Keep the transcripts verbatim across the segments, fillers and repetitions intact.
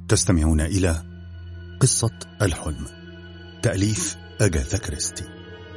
تستمعون إلى قصة الحلم، تأليف أغاثا كريستي.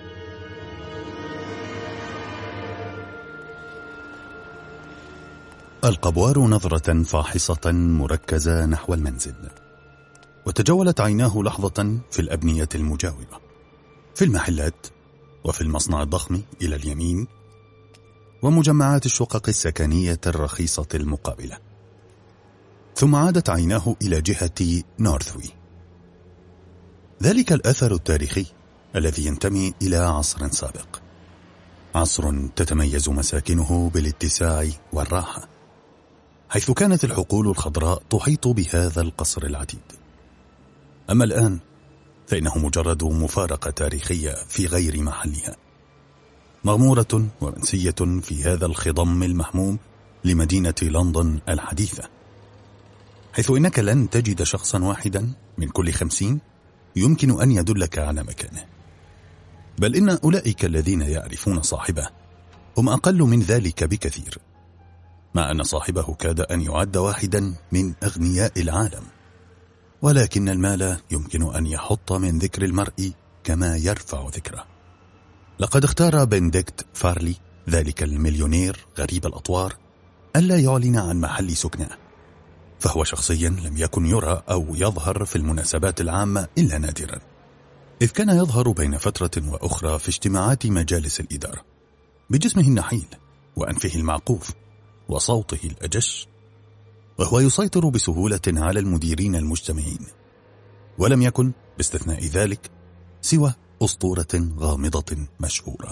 ألقى بوارو نظرة فاحصة مركزة نحو المنزل، وتجولت عيناه لحظة في الأبنية المجاورة، في المحلات وفي المصنع الضخم إلى اليمين، ومجمعات الشقق السكنية الرخيصة المقابلة. ثم عادت عيناه إلى جهة نورثوي، ذلك الأثر التاريخي الذي ينتمي إلى عصر سابق، عصر تتميز مساكنه بالاتساع والراحة، حيث كانت الحقول الخضراء تحيط بهذا القصر العتيد. أما الآن فإنه مجرد مفارقة تاريخية في غير محلها، مغمورة ومنسية في هذا الخضم المحموم لمدينة لندن الحديثة، حيث إنك لن تجد شخصا واحدا من كل خمسين يمكن أن يدلك على مكانه، بل إن أولئك الذين يعرفون صاحبه هم أقل من ذلك بكثير، مع أن صاحبه كاد أن يعد واحدا من أغنياء العالم، ولكن المال يمكن أن يحط من ذكر المرء كما يرفع ذكره. لقد اختار بنديكت فارلي، ذلك المليونير غريب الأطوار، ألا يعلن عن محل سكنه، فهو شخصيا لم يكن يرى أو يظهر في المناسبات العامة إلا نادرا، إذ كان يظهر بين فترة وأخرى في اجتماعات مجالس الإدارة بجسمه النحيل وأنفه المعقوف وصوته الأجش، وهو يسيطر بسهولة على المديرين المجتمعين، ولم يكن باستثناء ذلك سوى أسطورة غامضة مشهورة.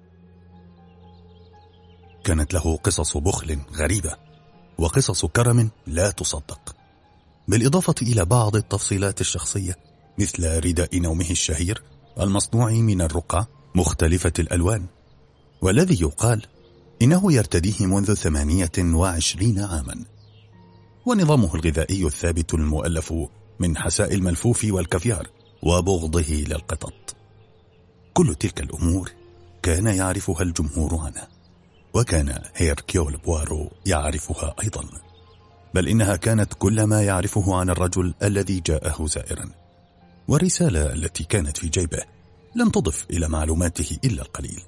كانت له قصص بخل غريبة وقصص كرم لا تصدق، بالإضافة إلى بعض التفصيلات الشخصية مثل رداء نومه الشهير المصنوع من الرقعة مختلفة الألوان، والذي يقال إنه يرتديه منذ ثمانية وعشرين عاما، ونظامه الغذائي الثابت المؤلف من حساء الملفوف والكافيار وبغضه للقطط. كل تلك الأمور كان يعرفها الجمهور عنه، وكان هيركيول بوارو يعرفها أيضا، بل إنها كانت كل ما يعرفه عن الرجل الذي جاءه زائرا، والرسالة التي كانت في جيبه لم تضف إلى معلوماته إلا القليل.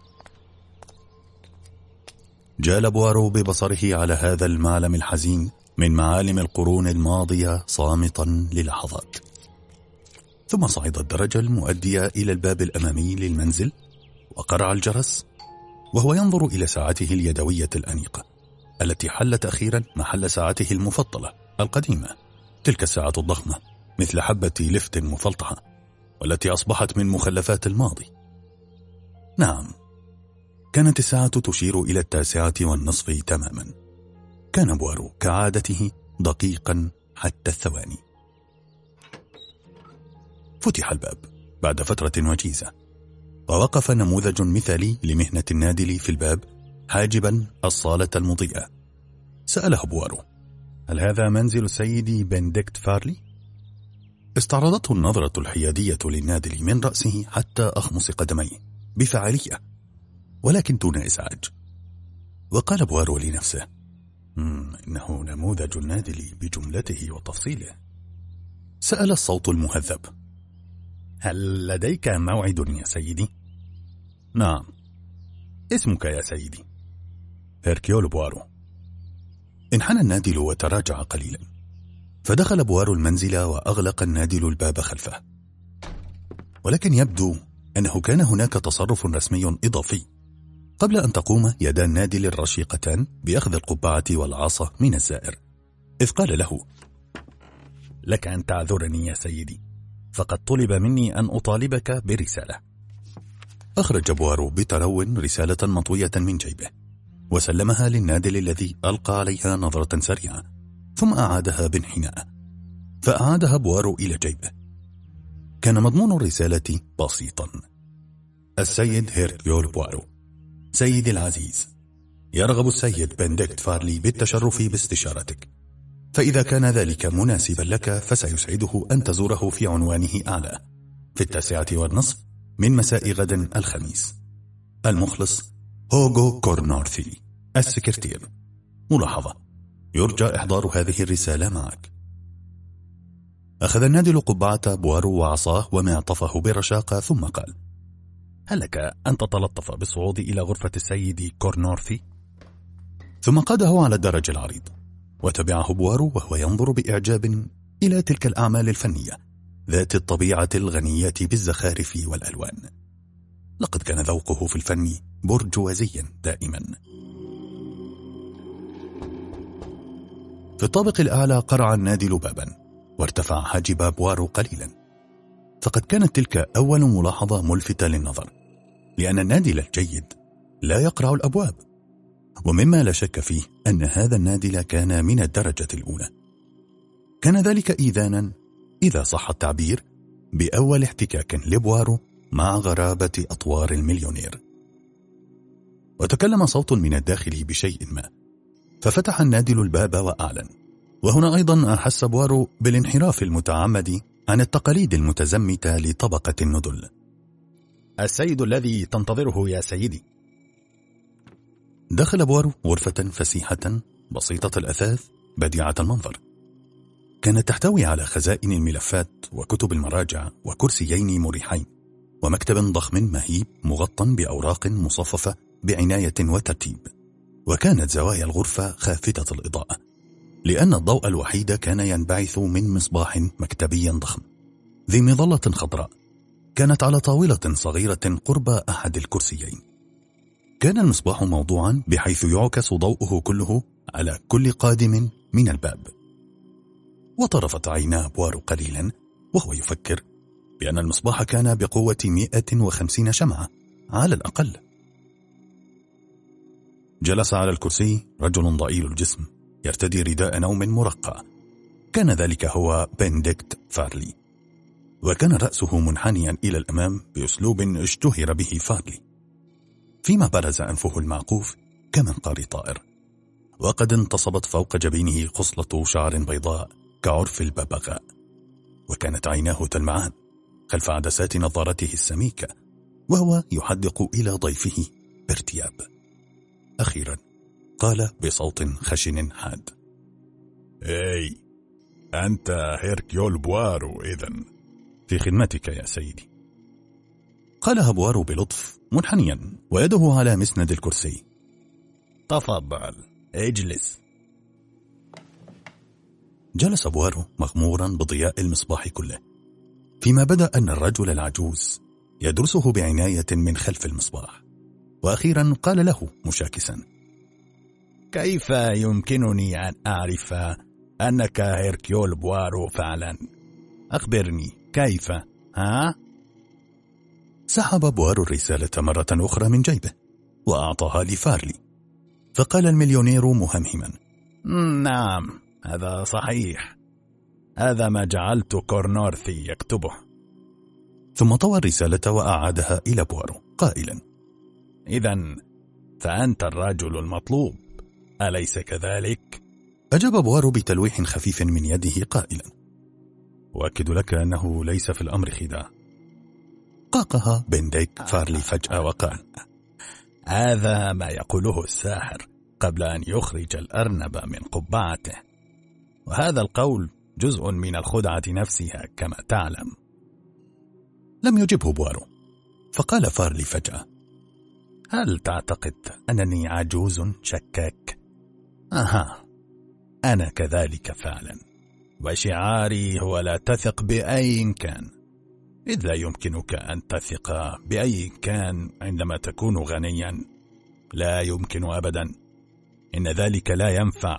جال بوارو ببصره على هذا المعلم الحزين من معالم القرون الماضية صامتا للحظات، ثم صعد الدرجة المؤدية إلى الباب الأمامي للمنزل وقرع الجرس، وهو ينظر إلى ساعته اليدوية الأنيقة التي حلت أخيرا محل ساعته المفضلة القديمة، تلك الساعة الضخمة مثل حبة لفت مفلطحة، والتي أصبحت من مخلفات الماضي. نعم، كانت الساعة تشير إلى التاسعة والنصف تماما. كان بوارو كعادته دقيقا حتى الثواني. فتح الباب بعد فترة وجيزة، ووقف نموذج مثالي لمهنة النادل في الباب حاجبا الصالة المضيئة. سأله بوارو: هل هذا منزل السيد بنديكت فارلي؟ استعرضته النظرة الحيادية للنادل من رأسه حتى أخمص قدميه بفعالية، ولكن دون إزعاج. وقال بوارو لنفسه: إنه نموذج النادل بجملته وتفصيله. سأل الصوت المهذب: هل لديك موعد يا سيدي؟ نعم. اسمك يا سيدي؟ هيركيول بوارو. انحنى النادل وتراجع قليلا، فدخل بوارو المنزل وأغلق النادل الباب خلفه، ولكن يبدو أنه كان هناك تصرف رسمي إضافي قبل أن تقوم يدا النادل الرشيقتان بأخذ القبعة والعصا من الزائر، إذ قال له: لك أن تعذرني يا سيدي، فقد طلب مني أن أطالبك برسالة. أخرج بوارو بترو رسالة مطوية من جيبه وسلمها للنادل الذي ألقى عليها نظرة سريعة، ثم أعادها بانحناء، فأعادها بوارو إلى جيبه. كان مضمون الرسالة بسيطا: السيد هيركيول بوارو، سيدي العزيز، يرغب السيد بنديكت فارلي بالتشرف باستشارتك، فإذا كان ذلك مناسبا لك فسيسعده أن تزوره في عنوانه أعلى في التاسعة والنصف من مساء غد الخميس. المخلص هوغو كورنورثي، السكرتير. ملاحظة: يرجى إحضار هذه الرسالة معك. أخذ النادل قبعة بوارو وعصاه ومعطفه برشاقة ثم قال: هل لك أن تتلطف بالصعود إلى غرفة السيد كورنورثي؟ ثم قاده على الدرج العريض، وتبعه بوارو وهو ينظر بإعجاب إلى تلك الأعمال الفنية ذات الطبيعة الغنية بالزخارف والألوان. لقد كان ذوقه في الفن برجوازيا دائما. في الطابق الأعلى قرع النادل بابا، وارتفع حاجب بوارو قليلا، فقد كانت تلك أول ملاحظة ملفتة للنظر، لأن النادل الجيد لا يقرع الأبواب، ومما لا شك فيه أن هذا النادل كان من الدرجة الأولى. كان ذلك إيذانا، إذا صح التعبير، بأول احتكاك لبوارو مع غرابة أطوار المليونير. وتكلم صوت من الداخل بشيء ما، ففتح النادل الباب وأعلن، وهنا أيضا أحس بوارو بالانحراف المتعمد عن التقاليد المتزمتة لطبقة الندل. السيد الذي تنتظره يا سيدي. دخل بوارو غرفة فسيحة بسيطة الأثاث بديعة المنظر، كانت تحتوي على خزائن الملفات وكتب المراجع وكرسيين مريحين ومكتب ضخم مهيب مغطى بأوراق مصففة بعناية وترتيب. وكانت زوايا الغرفة خافتة الإضاءة، لأن الضوء الوحيد كان ينبعث من مصباح مكتبي ضخم ذي مظلة خضراء كانت على طاولة صغيرة قرب أحد الكرسيين. كان المصباح موضوعا بحيث يعكس ضوءه كله على كل قادم من الباب. وطرفت عينا بوارو قليلا وهو يفكر بأن المصباح كان بقوة مئة وخمسين شمعة على الأقل. جلس على الكرسي رجل ضئيل الجسم يرتدي رداء نوم مرقع، كان ذلك هو بنديكت فارلي، وكان رأسه منحنيا إلى الأمام بأسلوب اشتهر به فارلي، فيما برز أنفه المعقوف كمنقار طائر، وقد انتصبت فوق جبينه خصلة شعر بيضاء كعرف الببغاء، وكانت عيناه تلمعان خلف عدسات نظارته السميكة وهو يحدق إلى ضيفه بارتياب. أخيرا قال بصوت خشن حاد: اي أنت هيركيول بوارو إذن، في خدمتك يا سيدي. قالها بوارو بلطف منحنيا ويده على مسند الكرسي. تفضل اجلس. جلس بوارو مغمورا بضياء المصباح كله، فيما بدا أن الرجل العجوز يدرسه بعناية من خلف المصباح، وأخيرا قال له مشاكسا: كيف يمكنني أن أعرف أنك هيركيول بوارو فعلا؟ أخبرني كيف؟ ها؟ سحب بوارو الرسالة مرة أخرى من جيبه وأعطاها لفارلي، فقال المليونير مهمهما: نعم هذا صحيح، هذا ما جعلت كورنورثي يكتبه. ثم طوى الرسالة وأعادها إلى بوارو قائلا: إذن فأنت الرجل المطلوب، أليس كذلك؟ أجاب بوارو بتلويح خفيف من يده قائلا: أؤكد لك أنه ليس في الأمر خداع. قاقها بنديك فارلي فجأة وقال: هذا ما يقوله الساحر قبل أن يخرج الأرنب من قبعته، وهذا القول جزء من الخدعة نفسها كما تعلم. لم يجبه بوارو، فقال فارلي فجأة: هل تعتقد أنني عجوز شكاك؟ أها، أنا كذلك فعلا، وشعاري هو لا تثق بأي كان، إذ لا يمكنك أن تثق بأي كان عندما تكون غنيا، لا يمكن أبدا، إن ذلك لا ينفع.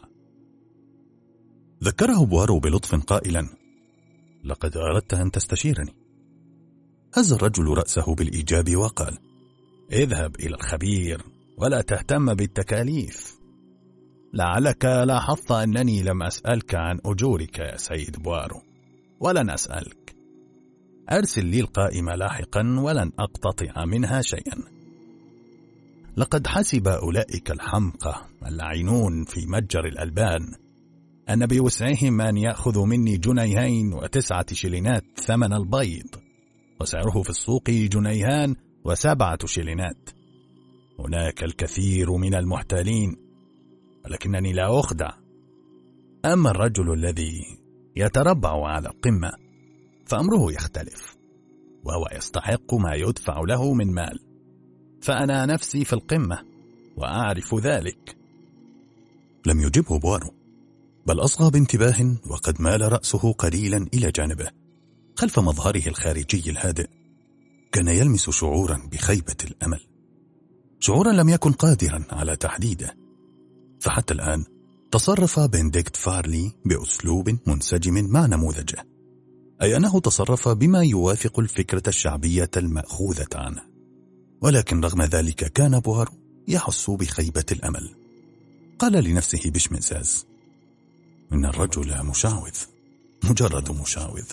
ذكره بوارو بلطف قائلا: لقد أردت أن تستشيرني. هز الرجل رأسه بالإيجاب وقال: اذهب إلى الخبير ولا تهتم بالتكاليف. لعلك لاحظت أنني لم أسألك عن أجورك يا سيد بوارو، ولن أسألك. أرسل لي القائمة لاحقا ولن أقتطع منها شيئا. لقد حسب أولئك الحمقى اللاعنون في متجر الألبان أن بوسعهم أن يأخذوا مني جنيهين وتسعة شلينات ثمن البيض، وسعره في السوق جنيهان وسبعة شلينات. هناك الكثير من المحتالين، ولكنني لا أخدع. أما الرجل الذي يتربع على القمة فأمره يختلف، وهو يستحق ما يدفع له من مال، فأنا نفسي في القمة وأعرف ذلك. لم يجبه بوارو، بل أصغى بانتباه وقد مال رأسه قليلا إلى جانبه. خلف مظهره الخارجي الهادئ كان يلمس شعورا بخيبة الأمل، شعورا لم يكن قادرا على تحديده. فحتى الآن تصرف بنديكت فارلي بأسلوب منسجم مع نموذجه، أي أنه تصرف بما يوافق الفكرة الشعبية المأخوذة عنه. ولكن رغم ذلك كان بوارو يحس بخيبة الأمل. قال لنفسه باشمئزاز: إن الرجل مشعوذ، مجرد مشعوذ.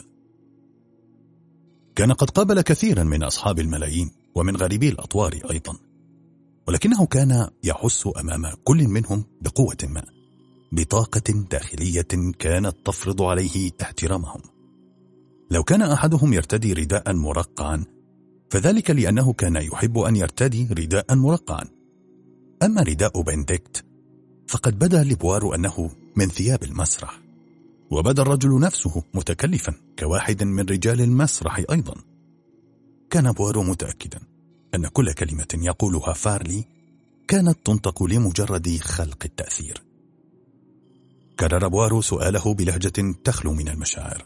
كان قد قابل كثيرا من أصحاب الملايين ومن غريبي الأطوار أيضا، ولكنه كان يحس أمام كل منهم بقوة ما، بطاقة داخلية كانت تفرض عليه احترامهم. لو كان أحدهم يرتدي رداء مرقعا فذلك لأنه كان يحب أن يرتدي رداء مرقعا. أما رداء بنديكت فقد بدا لبوارو أنه من ثياب المسرح، وبدا الرجل نفسه متكلفا كواحد من رجال المسرح أيضا. كان بوارو متأكدا أن كل كلمة يقولها فارلي كانت تنطق لمجرد خلق التأثير. كرر بوارو سؤاله بلهجة تخلو من المشاعر: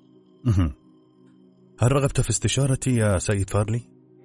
هل رغبت في استشارتي يا سيد فارلي؟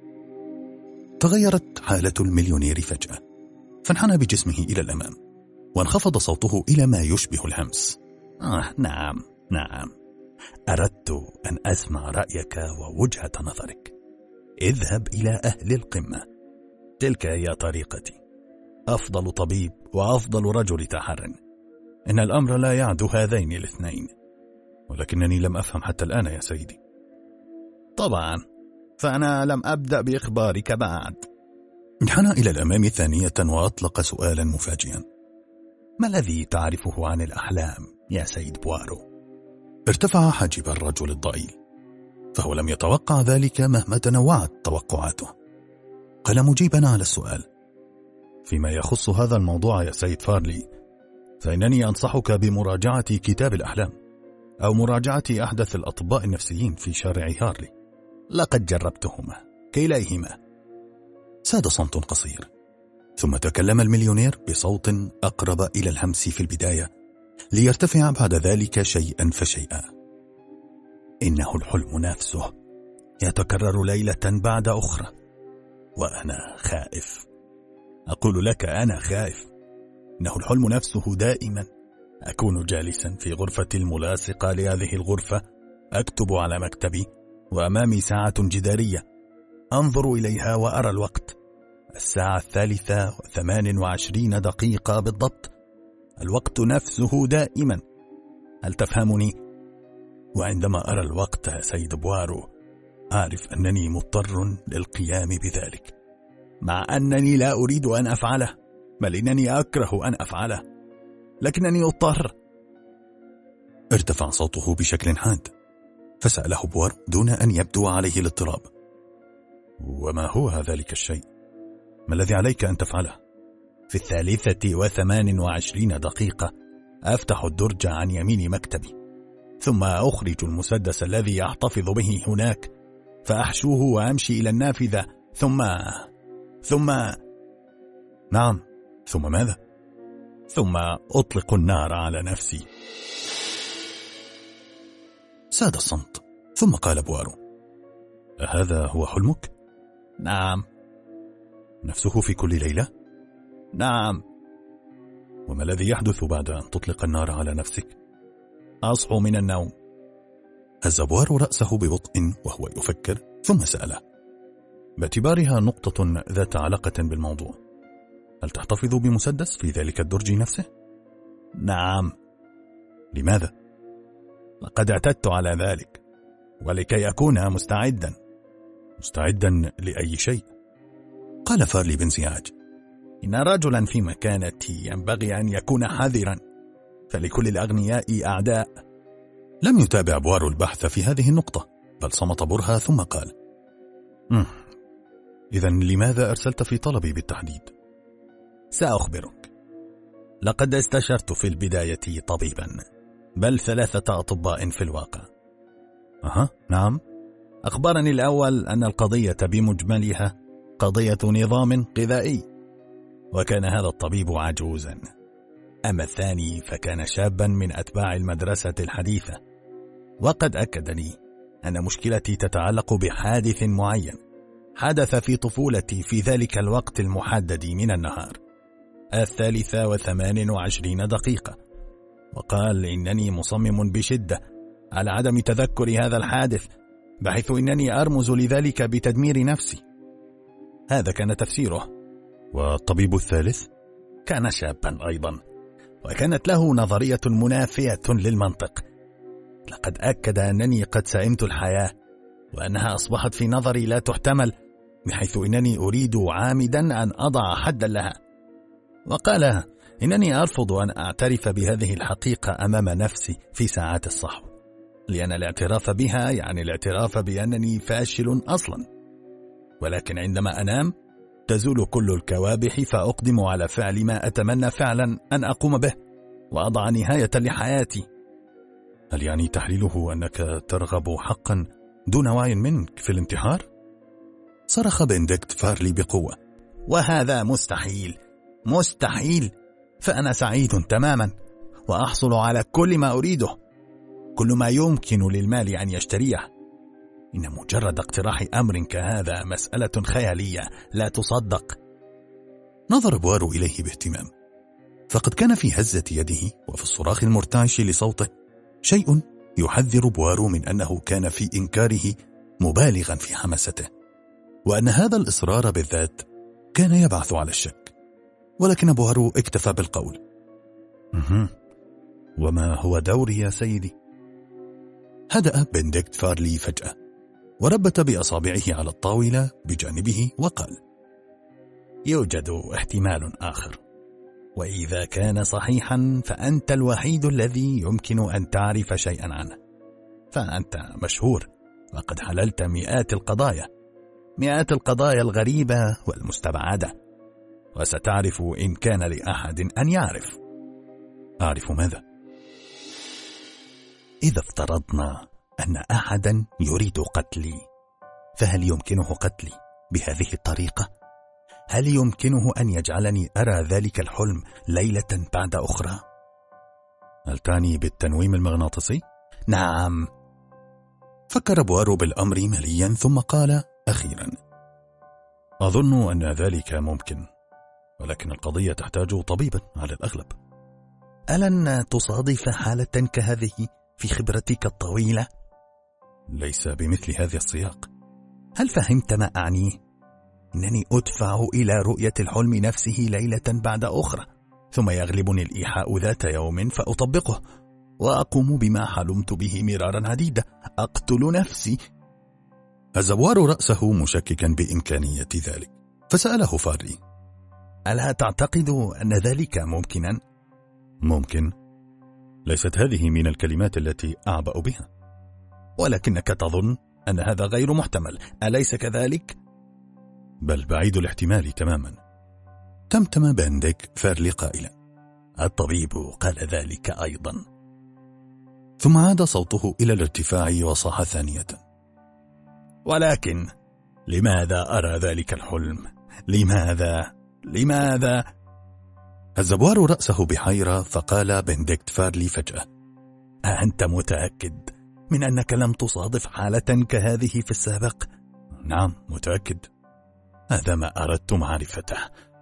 تغيرت حالة المليونير فجأة، فانحنى بجسمه إلى الأمام وانخفض صوته إلى ما يشبه الهمس: آه نعم نعم، أردت أن أسمع رأيك ووجهة نظرك. اذهب إلى أهل القمة، تلك هي طريقتي. أفضل طبيب وأفضل رجل تحر. إن الأمر لا يعدو هذين الاثنين. ولكنني لم أفهم حتى الآن يا سيدي. طبعا، فأنا لم أبدأ بإخبارك بعد. انحنى إلى الأمام ثانية وأطلق سؤالا مفاجئا: ما الذي تعرفه عن الأحلام يا سيد بوارو؟ ارتفع حاجب الرجل الضئيل، فهو لم يتوقع ذلك مهما تنوعت توقعاته. قال مجيبا على السؤال: فيما يخص هذا الموضوع يا سيد فارلي، فإنني أنصحك بمراجعة كتاب الأحلام أو مراجعة أحدث الأطباء النفسيين في شارع هارلي. لقد جربتهما كليهما. ساد صمت قصير، ثم تكلم المليونير بصوت أقرب إلى الهمس في البداية ليرتفع بعد ذلك شيئا فشيئا: إنه الحلم نفسه يتكرر ليلة بعد أخرى، وأنا خائف. أقول لك أنا خائف. إنه الحلم نفسه دائما. أكون جالسا في غرفة الملاصقة لهذه الغرفة، أكتب على مكتبي وأمامي ساعة جدارية، أنظر إليها وأرى الوقت، الساعة الثالثة وثمان وعشرين دقيقة بالضبط. الوقت نفسه دائما. هل تفهمني؟ وعندما أرى الوقت يا سيد بوارو أعرف أنني مضطر للقيام بذلك، مع أنني لا أريد أن أفعله، بل إنني أكره أن أفعله، لكنني أضطر. ارتفع صوته بشكل حاد، فسأله بوارو دون أن يبدو عليه الاضطراب: وما هو ذلك الشيء؟ ما الذي عليك أن تفعله؟ في الثالثة وثمان وعشرين دقيقة أفتح الدرج عن يمين مكتبي، ثم أخرج المسدس الذي يحتفظ به هناك، فأحشوه وأمشي إلى النافذة، ثم ثم نعم، ثم ماذا؟ ثم أطلق النار على نفسي. ساد الصمت، ثم قال بوارو: هذا هو حلمك؟ نعم. نفسه في كل ليلة؟ نعم. وما الذي يحدث بعد أن تطلق النار على نفسك؟ أصحو من النوم. هز بوارو رأسه ببطء وهو يفكر، ثم سأله باعتبارها نقطة ذات علاقة بالموضوع: هل تحتفظ بمسدس في ذلك الدرج نفسه؟ نعم. لماذا؟ لقد اعتدت على ذلك، ولكي أكون مستعدا. مستعدا لأي شيء؟ قال فارلي بانزعاج: إن رجلا في مكانتي ينبغي أن يكون حذرا، فلكل الأغنياء أعداء. لم يتابع بوارو البحث في هذه النقطة، بل صمت برهة ثم قال: إذن لماذا أرسلت في طلبي بالتحديد؟ سأخبرك. لقد استشرت في البداية طبيبا، بل ثلاثة أطباء في الواقع. أها نعم. أخبرني الأول أن القضية بمجملها قضية نظام غذائي، وكان هذا الطبيب عجوزا. أما الثاني فكان شابا من أتباع المدرسة الحديثة، وقد أكد لي أن مشكلتي تتعلق بحادث معين حدث في طفولتي في ذلك الوقت المحدد من النهار، الثالثة وثمان وعشرين دقيقة، وقال إنني مصمم بشدة على عدم تذكر هذا الحادث، بحيث إنني أرمز لذلك بتدمير نفسي. هذا كان تفسيره. والطبيب الثالث كان شابا أيضا، وكانت له نظرية منافية للمنطق. لقد أكد أنني قد سئمت الحياة، وأنها أصبحت في نظري لا تحتمل، بحيث إنني أريد عامدا أن أضع حدا لها. وقال إنني أرفض أن أعترف بهذه الحقيقة أمام نفسي في ساعات الصحو، لأن الاعتراف بها يعني الاعتراف بأنني فاشل أصلا. ولكن عندما أنام تزول كل الكوابح، فأقدم على فعل ما أتمنى فعلا أن أقوم به، وأضع نهاية لحياتي. هل يعني تحليله أنك ترغب حقا دون وعي منك في الانتحار؟ صرخ بنديكت فارلي بقوة. وهذا مستحيل، مستحيل، فأنا سعيد تماما، وأحصل على كل ما أريده، كل ما يمكن للمال أن يشتريه. إن مجرد اقتراح أمر كهذا مسألة خيالية لا تصدق. نظر بوارو إليه باهتمام، فقد كان في هزة يده وفي الصراخ المرتعش لصوته شيء يحذر بوارو من أنه كان في إنكاره مبالغا في حماسته، وأن هذا الإصرار بالذات كان يبعث على الشك. ولكن بوارو اكتفى بالقول: وما هو دوري يا سيدي؟ هدأ بنديكت فارلي فجأة، وربت بأصابعه على الطاولة بجانبه وقال: يوجد احتمال آخر، وإذا كان صحيحا فأنت الوحيد الذي يمكن أن تعرف شيئا عنه. فأنت مشهور، وقد حللت مئات القضايا، مئات القضايا الغريبة والمستبعدة، وستعرف إن كان لأحد أن يعرف. أعرف ماذا؟ إذا افترضنا أن أحدا يريد قتلي، فهل يمكنه قتلي بهذه الطريقة؟ هل يمكنه أن يجعلني أرى ذلك الحلم ليلة بعد أخرى؟ هل تعني بالتنويم المغناطيسي؟ نعم. فكر بوارو بالأمر مليا، ثم قال أخيرا: أظن أن ذلك ممكن، ولكن القضية تحتاج طبيبا على الأغلب. ألن تصادف حالة كهذه في خبرتك الطويلة؟ ليس بمثل هذا السياق. هل فهمت ما أعنيه؟ إنني أدفع إلى رؤية الحلم نفسه ليلة بعد أخرى، ثم يغلبني الإيحاء ذات يوم فأطبقه، وأقوم بما حلمت به مرارا عديدة، أقتل نفسي. هز بوارو رأسه مشككا بإمكانية ذلك، فسأله فارلي: ألا تعتقد أن ذلك ممكنا؟ ممكن؟ ليست هذه من الكلمات التي أعبأ بها. ولكنك تظن أن هذا غير محتمل، أليس كذلك؟ بل بعيد الاحتمال تماما. تمتم بنديك فارلي قائلا: الطبيب قال ذلك أيضا. ثم عاد صوته إلى الارتفاع وصاح ثانية: ولكن لماذا أرى ذلك الحلم؟ لماذا؟ لماذا؟ هز بوارو رأسه بحيرة، فقال بنديكت فارلي فجأة: أنت متأكد من أنك لم تصادف حالة كهذه في السابق؟ نعم متأكد. هذا ما أردت معرفته.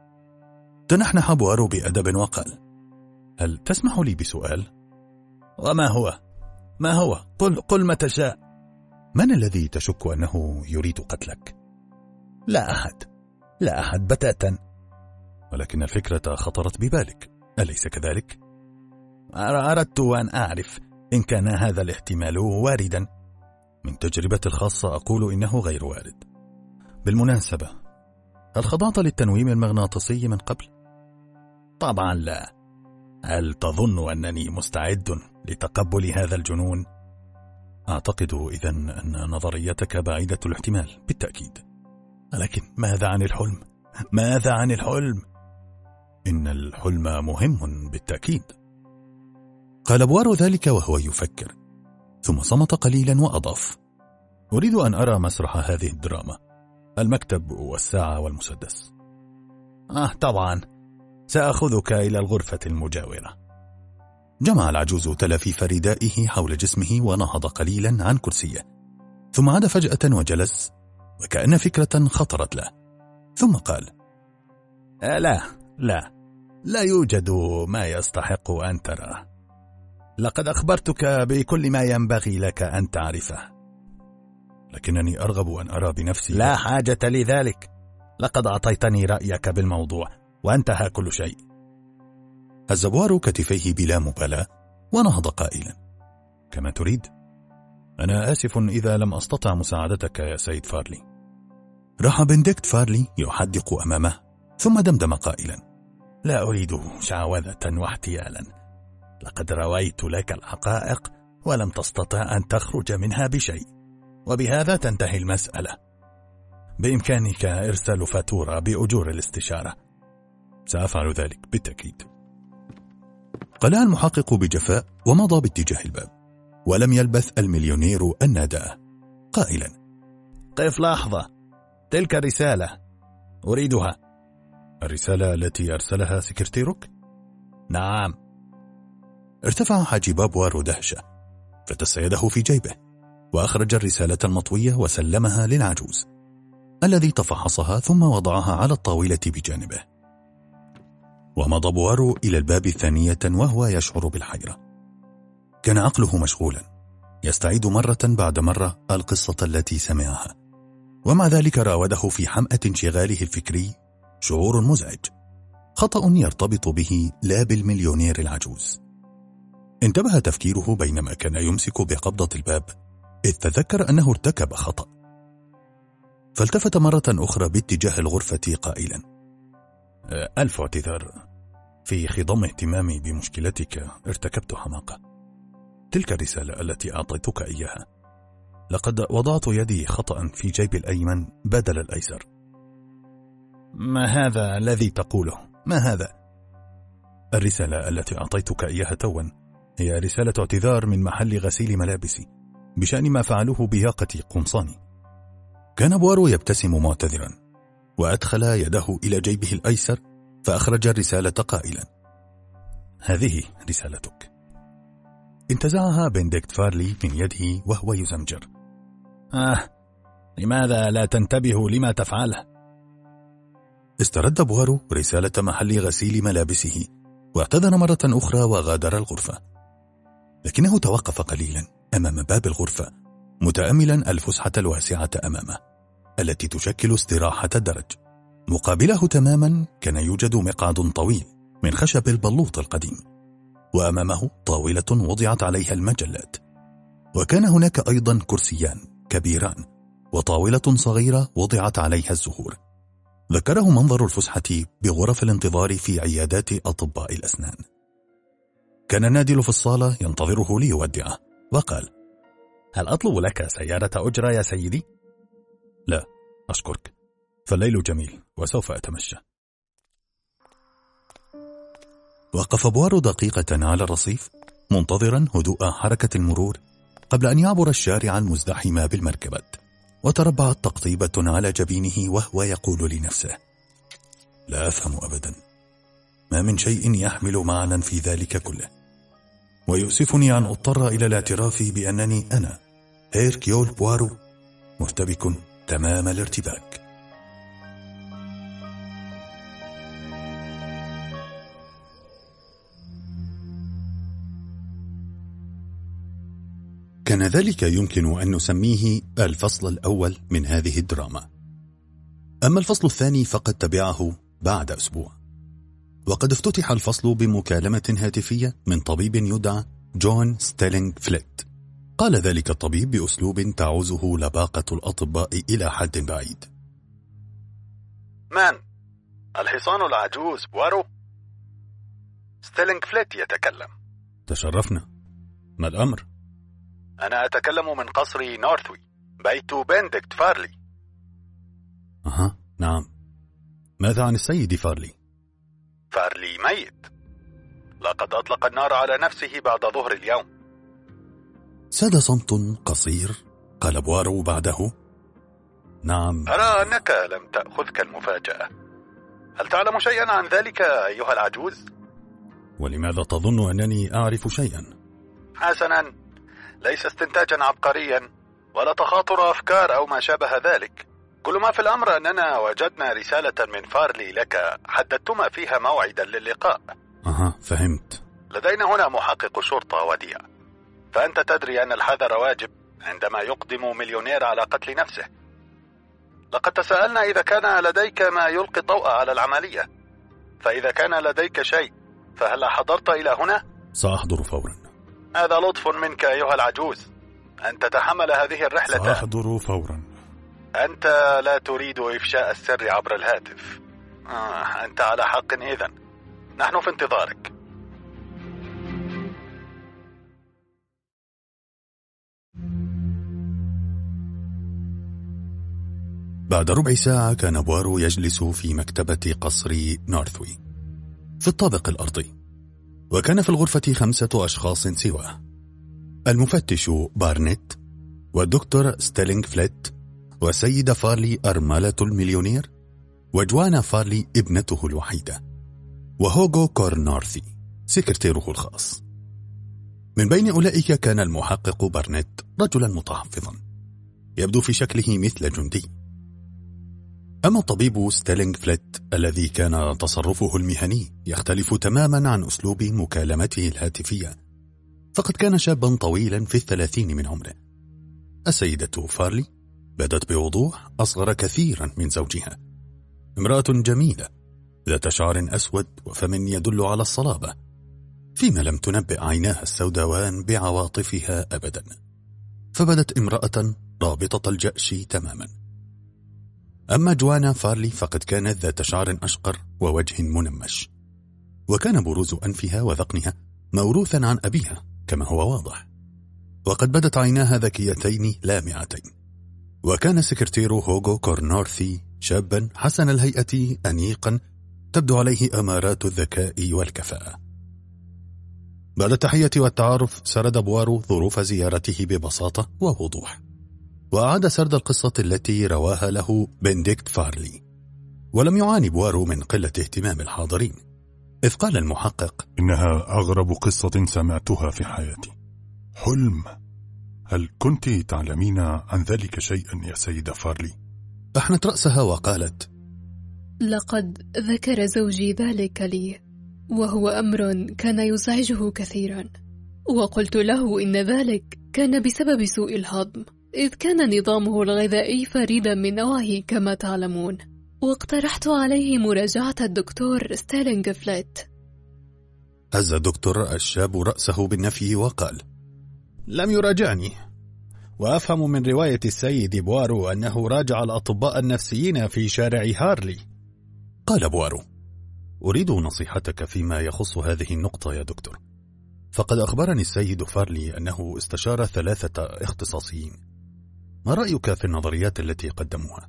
تنحنح بوارو بأدب وقال: هل تسمح لي بسؤال؟ وما هو؟ ما هو؟ قل, قل ما تشاء. من الذي تشك أنه يريد قتلك؟ لا أحد، لا أحد بتاتا. ولكن الفكرة خطرت ببالك، أليس كذلك؟ أردت أن أعرف إن كان هذا الاحتمال واردا. من تجربتي الخاصة أقول إنه غير وارد. بالمناسبة، هل خضعت للتنويم المغناطيسي من قبل؟ طبعا لا. هل تظن أنني مستعد لتقبل هذا الجنون؟ أعتقد إذن أن نظريتك بعيدة الاحتمال بالتأكيد. لكن ماذا عن الحلم؟ ماذا عن الحلم؟ إن الحلم مهم بالتأكيد. قال بوارو ذلك وهو يفكر، ثم صمت قليلا وأضاف: أريد أن أرى مسرح هذه الدراما، المكتب والساعة والمسدس. آه طبعا، سأخذك إلى الغرفة المجاورة. جمع العجوز تلافيف ردائه حول جسمه ونهض قليلا عن كرسيه، ثم عاد فجأة وجلس وكأن فكرة خطرت له، ثم قال: آه لا لا لا يوجد ما يستحق أن تراه. لقد أخبرتك بكل ما ينبغي لك أن تعرفه، لكنني أرغب أن أرى بنفسي. لا حاجة لذلك، لقد أعطيتني رأيك بالموضوع وانتهى كل شيء. هز بوارو كتفيه بلا مبالاة ونهض قائلا: كما تريد. أنا آسف إذا لم أستطع مساعدتك يا سيد فارلي. راح بنديكت فارلي يحدق أمامه، ثم دمدم قائلا: لا أريد شعوذة واحتيالا، لقد رويت لك الحقائق ولم تستطع أن تخرج منها بشيء، وبهذا تنتهي المسألة. بإمكانك إرسال فاتورة بأجور الاستشارة. سأفعل ذلك بالتأكيد. قالها المحقق بجفاء ومضى باتجاه الباب، ولم يلبث المليونير أن ناداه قائلا: قف لحظة، تلك الرسالة أريدها. الرسالة التي أرسلها سكرتيرك؟ نعم. ارتفع حاجب بوارو دهشة، فتس يده في جيبه وأخرج الرسالة المطوية وسلمها للعجوز، الذي تفحصها ثم وضعها على الطاولة بجانبه. ومضى بوارو إلى الباب ثانية وهو يشعر بالحيرة. كان عقله مشغولا يستعيد مرة بعد مرة القصة التي سمعها، ومع ذلك راوده في حمأة انشغاله الفكري شعور مزعج، خطأ يرتبط به لا بالمليونير العجوز. انتبه تفكيره بينما كان يمسك بقبضة الباب، إذ تذكر أنه ارتكب خطأ، فالتفت مرة أخرى باتجاه الغرفة قائلا: ألف اعتذار، في خضم اهتمامي بمشكلتك ارتكبت حماقة. تلك الرسالة التي أعطيتك إياها، لقد وضعت يدي خطأ في جيب الأيمن بدل الأيسر. ما هذا الذي تقوله؟ ما هذا؟ الرسالة التي أعطيتك إياها توا هي رسالة اعتذار من محل غسيل ملابسي بشأن ما فعلوه بياقة قمصاني. كان بوارو يبتسم معتذرا، وأدخل يده إلى جيبه الأيسر فأخرج الرسالة قائلا: هذه رسالتك. انتزعها بنديكت فارلي من يده وهو يزمجر. آه، لماذا لا تنتبه لما تفعله؟ استرد بوارو رسالة محل غسيل ملابسه واعتذر مرة أخرى وغادر الغرفة، لكنه توقف قليلا أمام باب الغرفة متأملا الفسحة الواسعة أمامه التي تشكل استراحة الدرج. مقابله تماما كان يوجد مقعد طويل من خشب البلوط القديم، وأمامه طاولة وضعت عليها المجلات، وكان هناك أيضا كرسيان كبيران وطاولة صغيرة وضعت عليها الزهور. ذكره منظر الفسحة بغرف الانتظار في عيادات أطباء الأسنان. كان النادل في الصالة ينتظره ليودعه، وقال: هل أطلب لك سيارة أجرة يا سيدي؟ لا أشكرك، فالليل جميل وسوف أتمشى. وقف بوارو دقيقة على الرصيف منتظرا هدوء حركة المرور قبل أن يعبر الشارع المزدحم بالمركبات، وتربعت تقطيبة على جبينه وهو يقول لنفسه: لا أفهم أبدا، ما من شيء يحمل معنى في ذلك كله، ويؤسفني أن أضطر إلى الاعتراف بأنني أنا هيركيول بوارو مرتبك تمام الارتباك. كان ذلك يمكن أن نسميه الفصل الأول من هذه الدراما. أما الفصل الثاني فقد تبعه بعد أسبوع، وقد افتتح الفصل بمكالمة هاتفية من طبيب يدعى جون ستيلينغ فليت. قال ذلك الطبيب بأسلوب تعوزه لباقة الأطباء إلى حد بعيد: من؟ الحصان العجوز بوارو؟ ستيلينغ فليت يتكلم. تشرفنا، ما الأمر؟ أنا أتكلم من قصر نورثوي، بيت بنديكت فارلي. أها، نعم. ماذا عن السيد فارلي؟ فارلي ميت. لقد أطلق النار على نفسه بعد ظهر اليوم. ساد صمت قصير. قال بوارو بعده: نعم. أرى أنك لم تأخذك المفاجأة. هل تعلم شيئا عن ذلك أيها العجوز؟ ولماذا تظن أنني أعرف شيئا؟ حسنا، ليس استنتاجا عبقريا ولا تخاطر أفكار أو ما شابه ذلك. كل ما في الأمر أننا وجدنا رسالة من فارلي لك حددتما فيها موعدا للقاء. أها، فهمت. لدينا هنا محقق شرطة وديع، فأنت تدري أن الحذر واجب عندما يقدم مليونير على قتل نفسه. لقد تساءلنا إذا كان لديك ما يلقي الضوء على العملية، فإذا كان لديك شيء فهل حضرت إلى هنا؟ سأحضر فورا. هذا لطف منك أيها العجوز أن تتحمل هذه الرحلة. سأحضر فورا. أنت لا تريد إفشاء السر عبر الهاتف. آه، أنت على حق إذن. نحن في انتظارك. بعد ربع ساعة كان بوارو يجلس في مكتبة قصر نورثوي في الطابق الأرضي، وكان في الغرفة خمسة أشخاص سواه: المفتش بارنيت، والدكتور ستيلينغ فليت، والسيدة فارلي أرملة المليونير، وجوانا فارلي ابنته الوحيدة، وهوغو كورنورثي سكرتيره الخاص. من بين أولئك كان المحقق بارنيت رجلا متحفظا يبدو في شكله مثل جندي. أما الطبيب ستيلينغ فليت الذي كان تصرفه المهني يختلف تماما عن أسلوب مكالمته الهاتفية، فقد كان شابا طويلا في الثلاثين من عمره. السيدة فارلي بدت بوضوح أصغر كثيرا من زوجها، امرأة جميلة ذات شعر أسود وفم يدل على الصلابة، فيما لم تنبئ عيناها السوداوان بعواطفها أبدا، فبدت امرأة رابطة الجأش تماما. أما جوانا فارلي فقد كانت ذات شعر أشقر ووجه منمش، وكان بروز أنفها وذقنها موروثا عن أبيها كما هو واضح، وقد بدت عيناها ذكيتين لامعتين. وكان سكرتير هوغو كورنورثي شابا حسن الهيئة أنيقا تبدو عليه أمارات الذكاء والكفاءة. بعد التحية والتعارف سرد بوارو ظروف زيارته ببساطة ووضوح، وأعاد سرد القصة التي رواها له بنديكت فارلي. ولم يعاني بوارو من قلة اهتمام الحاضرين، إذ قال المحقق: إنها أغرب قصة سمعتها في حياتي. حلم. هل كنت تعلمين عن ذلك شيئا يا سيدة فارلي؟ أحنت رأسها وقالت: لقد ذكر زوجي ذلك لي، وهو أمر كان يزعجه كثيرا، وقلت له إن ذلك كان بسبب سوء الهضم، إذ كان نظامه الغذائي فريدا من نوعه كما تعلمون، واقترحت عليه مراجعة الدكتور ستيلينغ فليت. هز الدكتور الشاب رأسه بالنفي وقال: لم يراجعني، وأفهم من رواية السيد بوارو أنه راجع الأطباء النفسيين في شارع هارلي. قال بوارو: أريد نصيحتك فيما يخص هذه النقطة يا دكتور، فقد أخبرني السيد فارلي أنه استشار ثلاثة اختصاصيين. ما رأيك في النظريات التي قدموها؟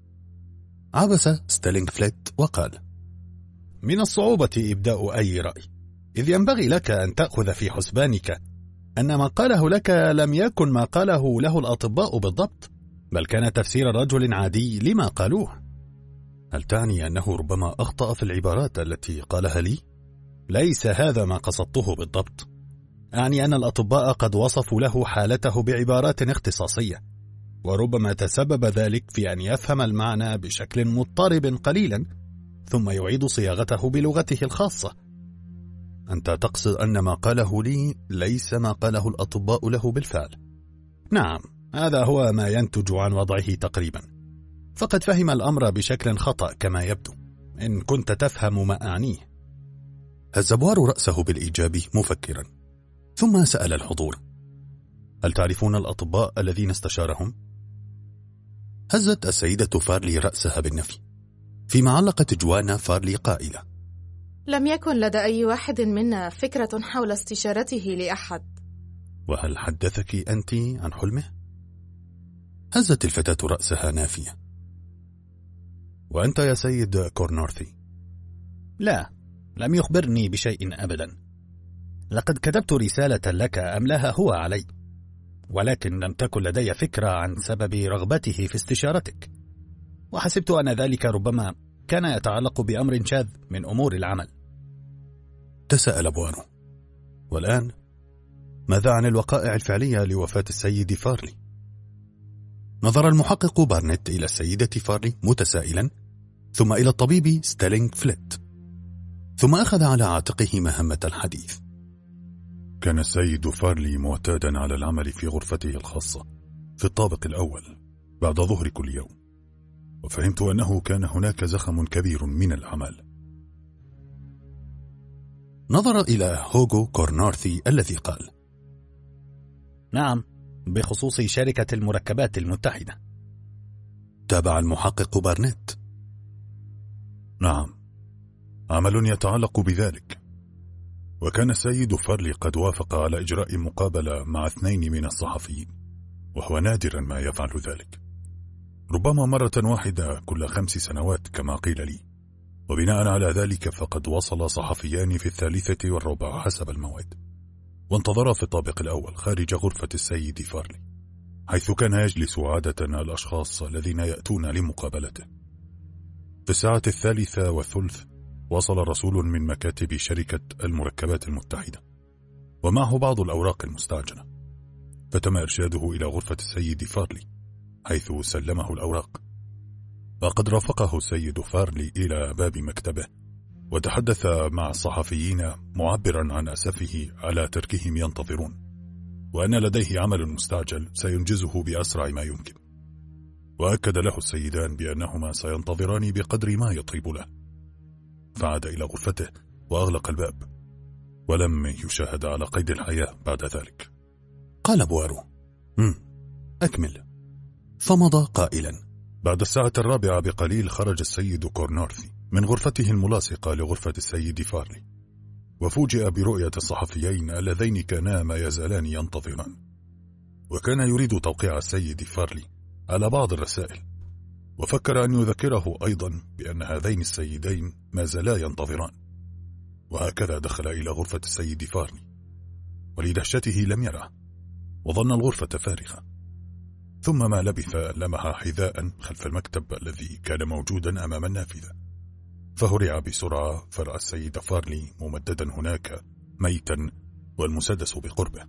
عبس ستيلينغ فليت وقال: من الصعوبة إبداء أي رأي، إذ ينبغي لك أن تأخذ في حسبانك أن ما قاله لك لم يكن ما قاله له الأطباء بالضبط، بل كان تفسير رجل عادي لما قالوه. هل تعني أنه ربما أخطأ في العبارات التي قالها لي؟ ليس هذا ما قصدته بالضبط، أعني أن الأطباء قد وصفوا له حالته بعبارات اختصاصية، وربما تسبب ذلك في أن يفهم المعنى بشكل مضطرب قليلا ثم يعيد صياغته بلغته الخاصة. أنت تقصد أن ما قاله لي ليس ما قاله الأطباء له بالفعل؟ نعم، هذا هو ما ينتج عن وضعه تقريبا، فقد فهم الأمر بشكل خطأ كما يبدو، إن كنت تفهم ما أعنيه. هز بوارو رأسه بالإيجاب مفكرا، ثم سأل الحضور: هل تعرفون الأطباء الذين استشارهم؟ هزت السيدة فارلي رأسها بالنفي، فيما علقت جوانا فارلي قائلة: لم يكن لدى أي واحد منا فكرة حول استشارته لأحد. وهل حدثك أنت عن حلمه؟ هزت الفتاة رأسها نافية. وأنت يا سيد كورنورثي؟ لا، لم يخبرني بشيء أبدا، لقد كتبت رسالة لك أملاها هو علي، ولكن لم تكن لدي فكرة عن سبب رغبته في استشارتك، وحسبت أن ذلك ربما كان يتعلق بأمر شاذ من أمور العمل. تساءل بوارو: والآن ماذا عن الوقائع الفعلية لوفاة السيد فارلي؟ نظر المحقق بارنيت إلى السيدة فارلي متسائلا، ثم إلى الطبيب ستيلينغ فليت، ثم أخذ على عاتقه مهمة الحديث. كان السيد فارلي معتادا على العمل في غرفته الخاصة في الطابق الأول بعد ظهر كل يوم، وفهمت أنه كان هناك زخم كبير من العمل. نظر إلى هوغو كورنارثي الذي قال: نعم، بخصوص شركة المركبات المتحدة. تابع المحقق بارنيت: نعم، عمل يتعلق بذلك. وكان السيد فارلي قد وافق على إجراء مقابلة مع اثنين من الصحفيين، وهو نادرا ما يفعل ذلك، ربما مرة واحدة كل خمس سنوات كما قيل لي، وبناء على ذلك فقد وصل صحفيان في الثالثة والربع حسب الموعد، وانتظرا في الطابق الأول خارج غرفة السيد فارلي، حيث كان يجلس عادة الأشخاص الذين يأتون لمقابلته. في الساعة الثالثة والثلث وصل رسول من مكاتب شركة المركبات المتحدة، ومعه بعض الأوراق المستعجلة، فتم إرشاده إلى غرفة السيد فارلي، حيث سلمه الأوراق. وقد رافقه السيد فارلي إلى باب مكتبه، وتحدث مع الصحفيين معبرا عن أسفه على تركهم ينتظرون، وأن لديه عمل مستعجل سينجزه بأسرع ما يمكن. وأكد له السيدان بأنهما سينتظران بقدر ما يطيب له. فعاد إلى غرفته وأغلق الباب، ولم يشاهد على قيد الحياة بعد ذلك. قال بوارو: مم. أكمل. فمضى قائلا: بعد الساعة الرابعة بقليل خرج السيد كورنارثي من غرفته الملاصقة لغرفة السيد فارلي، وفوجئ برؤية الصحفيين اللذين كانا ما يزالان ينتظران. وكان يريد توقيع السيد فارلي على بعض الرسائل، وفكر أن يذكره أيضا بأن هذين السيدين ما زالا ينتظران. وهكذا دخل إلى غرفة السيد فارلي، ولدهشته لم يره، وظن الغرفة فارغة. ثم ما لبث لمح حذاء خلف المكتب الذي كان موجودا أمام النافذة، فهرع بسرعة فرأى السيد فارلي ممددا هناك ميتا والمسدس بقربه.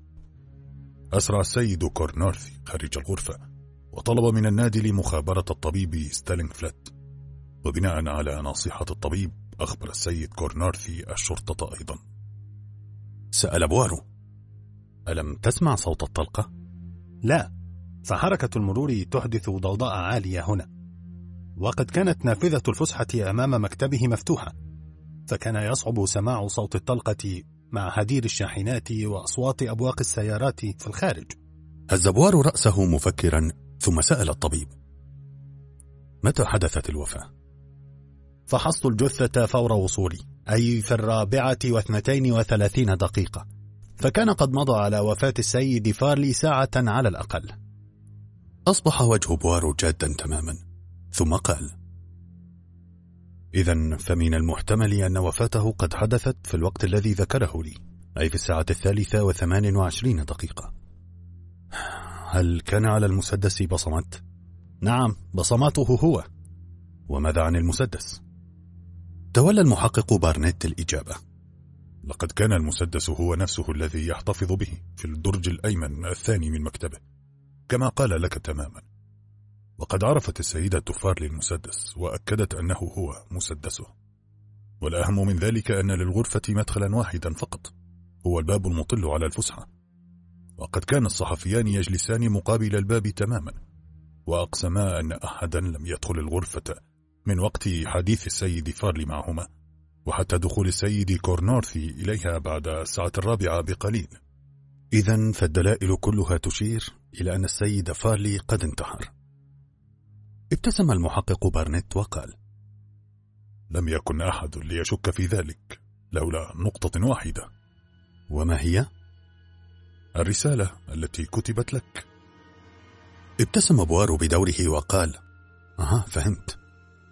أسرع السيد كورنارثي خارج الغرفة، وطلب من النادي مخابرة الطبيب ستيلينغ فليت، وبناء على نصيحة الطبيب أخبر السيد كورنارثي الشرطة أيضا. سأل بوارو: ألم تسمع صوت الطلقة؟ لا، فحركة المرور تحدث ضوضاء عالية هنا، وقد كانت نافذة الفسحة أمام مكتبه مفتوحة، فكان يصعب سماع صوت الطلقة مع هدير الشاحنات وأصوات أبواق السيارات في الخارج. هز بوارو رأسه مفكرا، ثم سأل الطبيب: متى حدثت الوفاة؟ فحصت الجثة فور وصولي، أي في الرابعة واثنتين وثلاثين دقيقة، فكان قد مضى على وفاة السيد فارلي ساعة على الأقل. أصبح وجه بوارو جادا تماما، ثم قال: إذن فمن المحتمل أن وفاته قد حدثت في الوقت الذي ذكره لي، أي في الساعة الثالثة وثمان وعشرين دقيقة. هل كان على المسدس بصمات؟ نعم، بصماته هو. وماذا عن المسدس؟ تولى المحقق بارنيت الإجابة: لقد كان المسدس هو نفسه الذي يحتفظ به في الدرج الأيمن الثاني من مكتبه، كما قال لك تماما. وقد عرفت السيدة فارلي المسدس، وأكدت أنه هو مسدسه. والأهم من ذلك أن للغرفة مدخلا واحدا فقط، هو الباب المطل على الفسحة، وقد كان الصحفيان يجلسان مقابل الباب تماما، وأقسما أن أحدا لم يدخل الغرفة من وقت حديث السيد فارلي معهما، وحتى دخول السيد كورنارثي إليها بعد الساعة الرابعة بقليل. إذن فالدلائل كلها تشير إلى أن السيد فارلي قد انتحر. ابتسم المحقق بارنيت وقال: لم يكن أحد ليشك في ذلك لولا نقطة واحدة. وما هي؟ الرسالة التي كتبت لك. ابتسم بوارو بدوره وقال: أها، فهمت.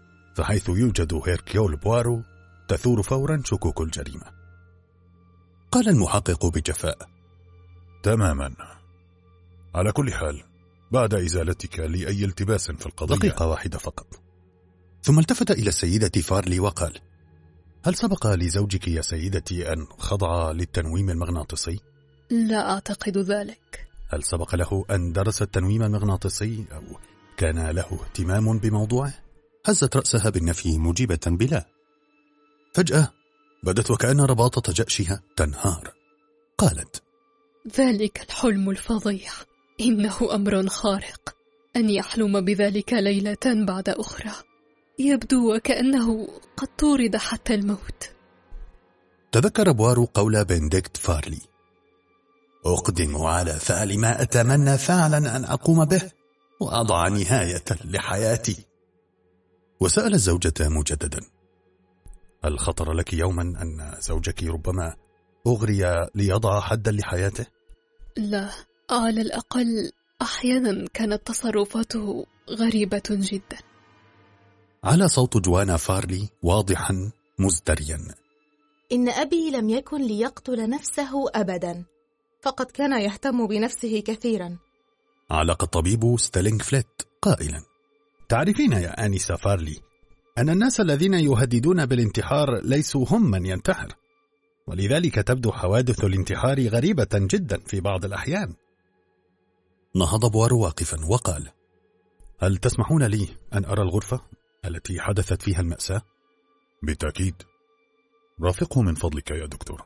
فحيث يوجد هيركيول بوارو تثور فورا شكوك الجريمة. قال المحقق بجفاء. تماما. على كل حال، بعد إزالتك لأي التباس في القضية. دقيقة واحدة فقط. ثم التفت إلى السيدة فارلي وقال: هل سبق لزوجك يا سيدتي أن خضع للتنويم المغناطيسي؟ لا أعتقد ذلك. هل سبق له أن درس التنويم المغناطيسي أو كان له اهتمام بموضوعه؟ هزت رأسها بالنفي مجيبة بلا. فجأة بدت وكأن رباطة جأشها تنهار. قالت: ذلك الحلم الفظيع إنه أمر خارق، أن يحلم بذلك ليلة بعد أخرى، يبدو وكأنه قد طورد حتى الموت. تذكر بوارو قول بنديكت فارلي: أقدم على فعل ما أتمنى فعلا أن أقوم به وأضع نهاية لحياتي. وسأل الزوجة مجددا: هل خطر لك يوما أن زوجك ربما أغري ليضع حدا لحياته؟ لا، على الأقل أحيانا كانت تصرفاته غريبة جدا. على صوت جوانا فارلي واضحا مزدريا: إن أبي لم يكن ليقتل نفسه أبدا، فقد كان يهتم بنفسه كثيرا. علق الطبيب ستيلينغ فليت قائلا: تعرفين يا آنسة فارلي أن الناس الذين يهددون بالانتحار ليسوا هم من ينتحر، ولذلك تبدو حوادث الانتحار غريبة جدا في بعض الأحيان. نهض بوارو واقفا وقال: هل تسمحون لي أن أرى الغرفة التي حدثت فيها المأساة؟ بالتأكيد. رافقه من فضلك يا دكتور.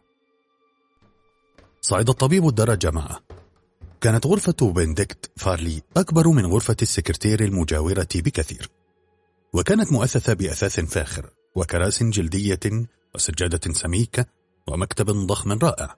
صعد الطبيب الدرج معه. كانت غرفة بنديكت فارلي أكبر من غرفة السكرتير المجاورة بكثير، وكانت مؤثثة بأثاث فاخر وكراس جلدية وسجادة سميكة ومكتب ضخم رائع.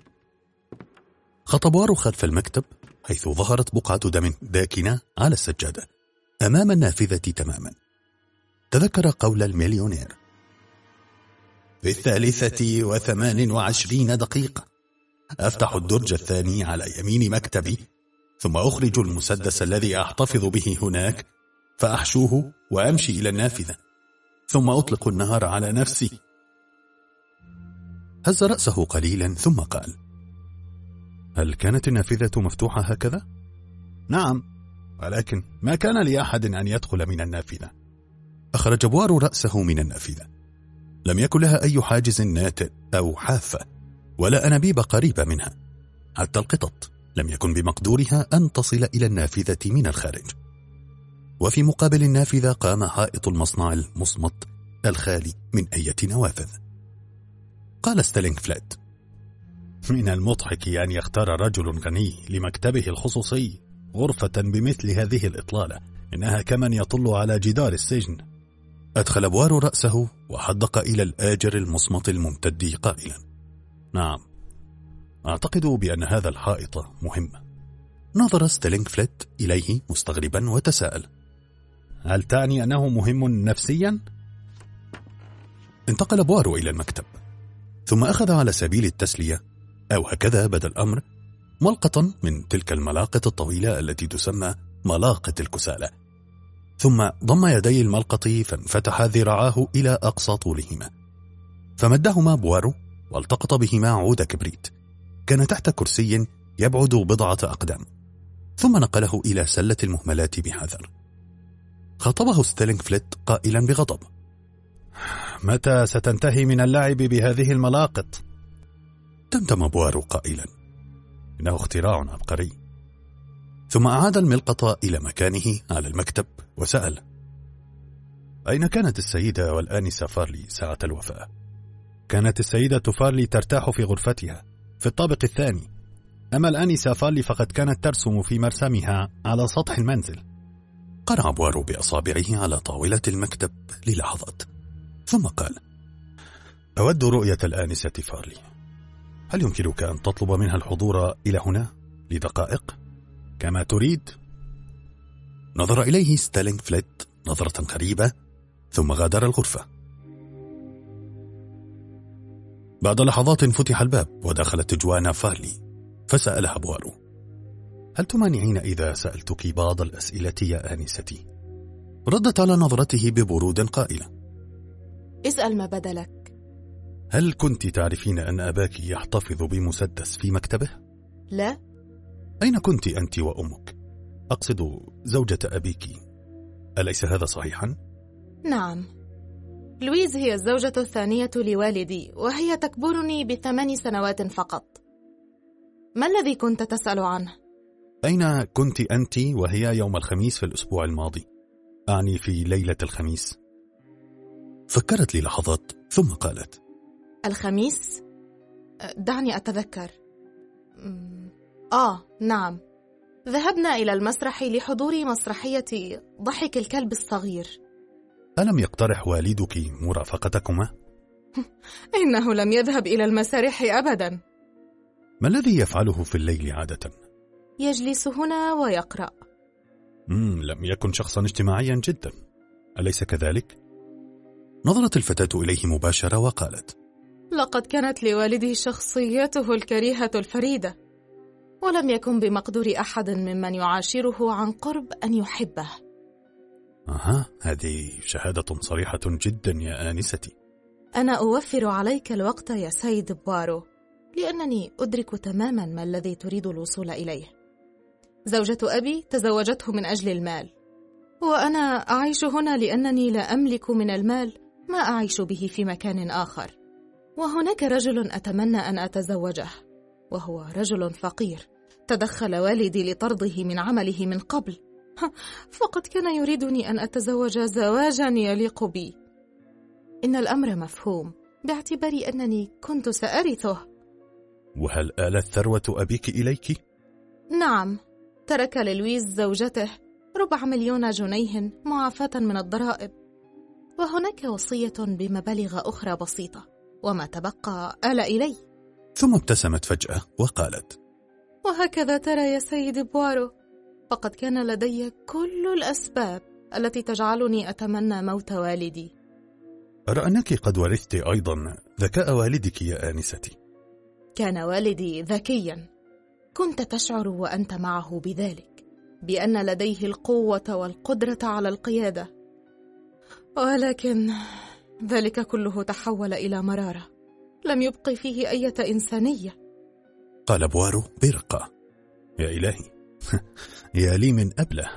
خطى بوارو خلف المكتب حيث ظهرت بقعة دم داكنة على السجادة أمام النافذة تماما. تذكر قول المليونير: في الثالثة وثمان وعشرين دقيقة أفتح الدرج الثاني على يمين مكتبي، ثم أخرج المسدس الذي أحتفظ به هناك فأحشوه وأمشي إلى النافذة، ثم أطلق النار على نفسي. هز رأسه قليلا ثم قال: هل كانت النافذة مفتوحة هكذا؟ نعم، ولكن ما كان لأحد أن يدخل من النافذة. أخرج بوارو رأسه من النافذة. لم يكن لها أي حاجز ناتئ أو حافة ولا أنابيب قريبة منها، حتى القطط لم يكن بمقدورها أن تصل إلى النافذة من الخارج. وفي مقابل النافذة قام حائط المصنع المصمت الخالي من أي نوافذ. قال ستيلينغ فليت: من المضحك أن يختار رجل غني لمكتبه الخصوصي غرفة بمثل هذه الإطلالة، إنها كمن يطل على جدار السجن. أدخل بوارو رأسه وحدق إلى الآجر المصمت الممتد قائلا: نعم، أعتقد بأن هذا الحائط مهم. نظر ستيلينغ فليت إليه مستغربا وتساءل: هل تعني أنه مهم نفسيا؟ انتقل بوارو إلى المكتب، ثم أخذ على سبيل التسلية، أو هكذا بدا الأمر، ملقطا من تلك الملاقط الطويلة التي تسمى ملاقط الكسالى، ثم ضم يدي الملقط فانفتح ذراعاه إلى أقصى طولهما، فمدهما بوارو والتقط بهما عود كبريت كان تحت كرسي يبعد بضعة أقدام، ثم نقله إلى سلة المهملات بحذر. خاطبه ستيلينغ فليت قائلا بغضب: متى ستنتهي من اللعب بهذه الملاقط؟ تمتم بوارو قائلا: إنه اختراع عبقري. ثم أعاد الملقط إلى مكانه على المكتب وسأل: أين كانت السيدة والآنسة فارلي ساعة الوفاة؟ كانت السيدة فارلي ترتاح في غرفتها في الطابق الثاني، أما الآنسة فارلي فقد كانت ترسم في مرسمها على سطح المنزل. قرع بوارو بأصابعه على طاولة المكتب للحظات، ثم قال: أود رؤية الآنسة فارلي. هل يمكنك أن تطلب منها الحضور إلى هنا لدقائق كما تريد؟ نظر إليه ستيلينغ فليت نظرة غريبة ثم غادر الغرفة. بعد لحظات فتح الباب ودخلت جوانا فارلي، فسألها بوارو: هل تمانعين إذا سألتك بعض الأسئلة يا آنستي؟ ردت على نظرته ببرود قائلة: اسأل ما بدلك. هل كنت تعرفين أن أباك يحتفظ بمسدس في مكتبه؟ لا. أين كنت أنت وأمك؟ أقصد زوجة أبيك، أليس هذا صحيحا؟ نعم، لويز هي الزوجة الثانية لوالدي، وهي تكبرني بثمان سنوات فقط. ما الذي كنت تسأل عنه؟ أين كنت أنت وهي يوم الخميس في الأسبوع الماضي؟ أعني في ليلة الخميس. فكرت لي لحظات ثم قالت: الخميس؟ دعني أتذكر. آه نعم، ذهبنا إلى المسرح لحضور مسرحية ضحك الكلب الصغير. ألم يقترح والدك مرافقتكما؟ إنه لم يذهب إلى المسارح أبدا. ما الذي يفعله في الليل عادة؟ يجلس هنا ويقرأ. مم لم يكن شخصا اجتماعيا جدا، أليس كذلك؟ نظرت الفتاة إليه مباشرة وقالت: لقد كانت لوالدي شخصيته الكريهة الفريدة، ولم يكن بمقدور أحد ممن يعاشره عن قرب أن يحبه. أها، هذه شهادة صريحة جدا يا آنستي. أنا أوفر عليك الوقت يا سيد بوارو، لأنني أدرك تماما ما الذي تريد الوصول إليه. زوجة أبي تزوجته من أجل المال، وأنا أعيش هنا لأنني لا أملك من المال ما أعيش به في مكان آخر. وهناك رجل أتمنى أن أتزوجه، وهو رجل فقير تدخل والدي لطرده من عمله من قبل، فقد كان يريدني أن أتزوج زواجا يليق بي. إن الأمر مفهوم باعتبار أنني كنت سأرثه. وهل آلت ثروة أبيك إليك؟ نعم، ترك للويز زوجته ربع مليون جنيه معافاة من الضرائب، وهناك وصية بمبالغ أخرى بسيطة، وما تبقى آل إلي. ثم ابتسمت فجأة وقالت: وهكذا ترى يا سيد بوارو، فقد كان لدي كل الأسباب التي تجعلني أتمنى موت والدي. أرى أنك قد ورثت أيضا ذكاء والدك يا آنستي. كان والدي ذكيا، كنت تشعر وأنت معه بذلك، بأن لديه القوة والقدرة على القيادة، ولكن ذلك كله تحول إلى مرارة لم يبقي فيه أي إنسانية. قال بوارو برقة: يا إلهي، يا لي من أبله.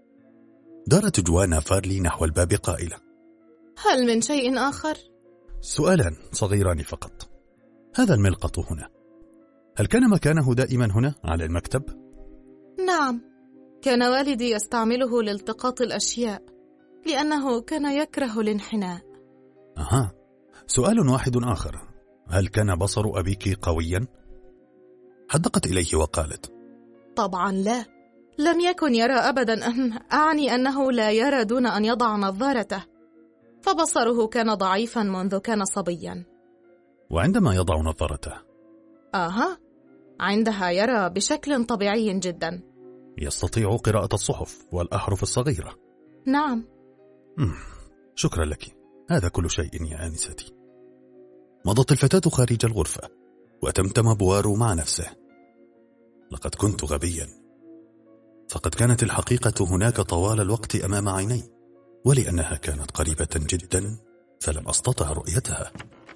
دارت جوانا فارلي نحو الباب قائلة: هل من شيء آخر؟ سؤالان صغيران فقط. هذا الملقط هنا، هل كان مكانه دائما هنا على المكتب؟ نعم، كان والدي يستعمله لالتقاط الأشياء لأنه كان يكره الانحناء. أها، سؤال واحد آخر، هل كان بصر أبيك قويا؟ حدقت إليه وقالت: طبعا لا، لم يكن يرى أبدا. أن أعني أنه لا يرى دون أن يضع نظارته، فبصره كان ضعيفا منذ كان صبيا. وعندما يضع نظارته؟ آها، عندها يرى بشكل طبيعي جدا، يستطيع قراءة الصحف والأحرف الصغيرة. نعم. مم. شكرا لك، هذا كل شيء يا آنستي. مضت الفتاة خارج الغرفة وتمتم بوارو مع نفسه: لقد كنت غبيا، فقد كانت الحقيقة هناك طوال الوقت أمام عيني، ولأنها كانت قريبة جدا فلم أستطع رؤيتها.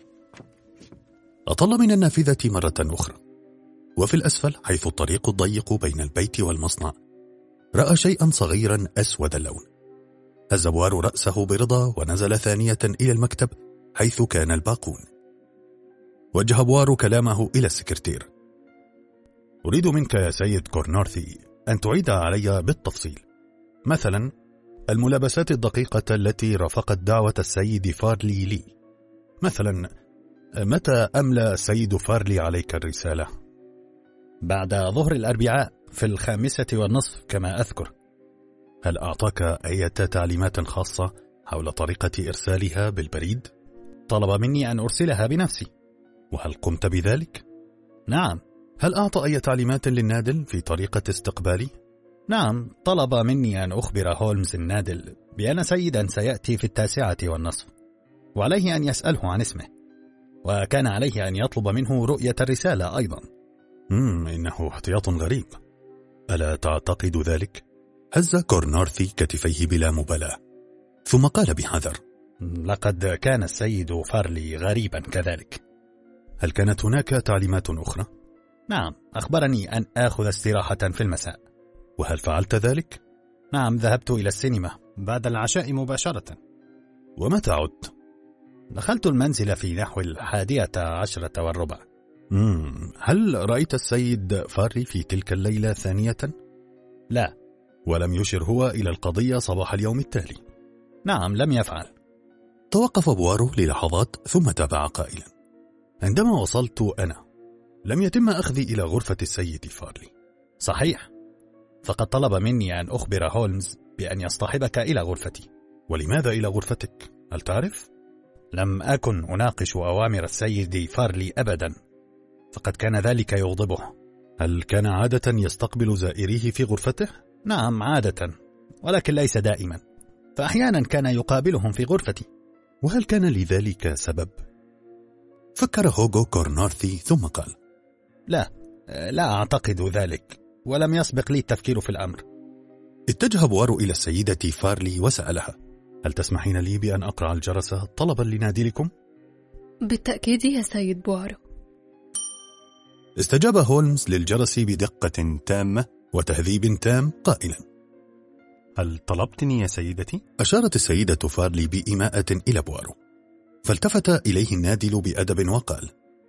أطل من النافذة مرة أخرى، وفي الأسفل حيث الطريق الضيق بين البيت والمصنع رأى شيئا صغيرا أسود اللون. هز بوارو رأسه برضا ونزل ثانية إلى المكتب حيث كان الباقون. وجه بوارو كلامه إلى السكرتير: أريد منك يا سيد كورنارثي أن تعيد علي بالتفصيل، مثلا الملابسات الدقيقة التي رافقت دعوة السيد فارلي لي. مثلا متى أملى السيد فارلي عليك الرسالة؟ بعد ظهر الأربعاء في الخامسة والنصف كما أذكر. هل أعطاك أي تعليمات خاصة حول طريقة إرسالها بالبريد؟ طلب مني أن أرسلها بنفسي. وهل قمت بذلك؟ نعم. هل أعطى أي تعليمات للنادل في طريقة استقبالي؟ نعم، طلب مني أن أخبر هولمز النادل بأن سيدا سيأتي في التاسعة والنصف، وعليه أن يسأله عن اسمه، وكان عليه أن يطلب منه رؤية الرسالة أيضا. مم إنه احتياط غريب، ألا تعتقد ذلك؟ هز كورنارثي كتفيه بلا مبالاة، ثم قال بحذر: لقد كان السيد فارلي غريبا كذلك. هل كانت هناك تعليمات أخرى؟ نعم، أخبرني أن آخذ استراحة في المساء. وهل فعلت ذلك؟ نعم، ذهبت إلى السينما بعد العشاء مباشرة. ومتى عدت؟ دخلت المنزل في نحو الحادية عشرة والربع. مم. هل رأيت السيد فارلي في تلك الليلة ثانية؟ لا. ولم يشر هو إلى القضية صباح اليوم التالي؟ نعم، لم يفعل. توقف بوارو للحظات ثم تابع قائلا: عندما وصلت أنا لم يتم أخذي إلى غرفة السيد فارلي. صحيح، فقد طلب مني أن أخبر هولمز بأن يصطحبك إلى غرفتي. ولماذا إلى غرفتك؟ هل تعرف؟ لم أكن أناقش أوامر السيد فارلي أبدا، فقد كان ذلك يغضبه. هل كان عادة يستقبل زائريه في غرفته؟ نعم، عادة، ولكن ليس دائما، فأحيانا كان يقابلهم في غرفتي. وهل كان لذلك سبب؟ فكر هوغو كورنارثي ثم قال: لا، لا أعتقد ذلك، ولم يسبق لي التفكير في الأمر. اتجه بوارو إلى السيدة فارلي وسألها: هل تسمحين لي بأن أقرع الجرس طلبا لنادلكم؟ بالتأكيد يا سيد بوارو. استجاب هولمز للجرس بدقة تامة وتهذيب تام قائلا: هل طلبتني يا سيدتي؟ أشارت السيدة فارلي بإيماءة إلى بوارو، فالتفت إليه النادل بأدب وقال: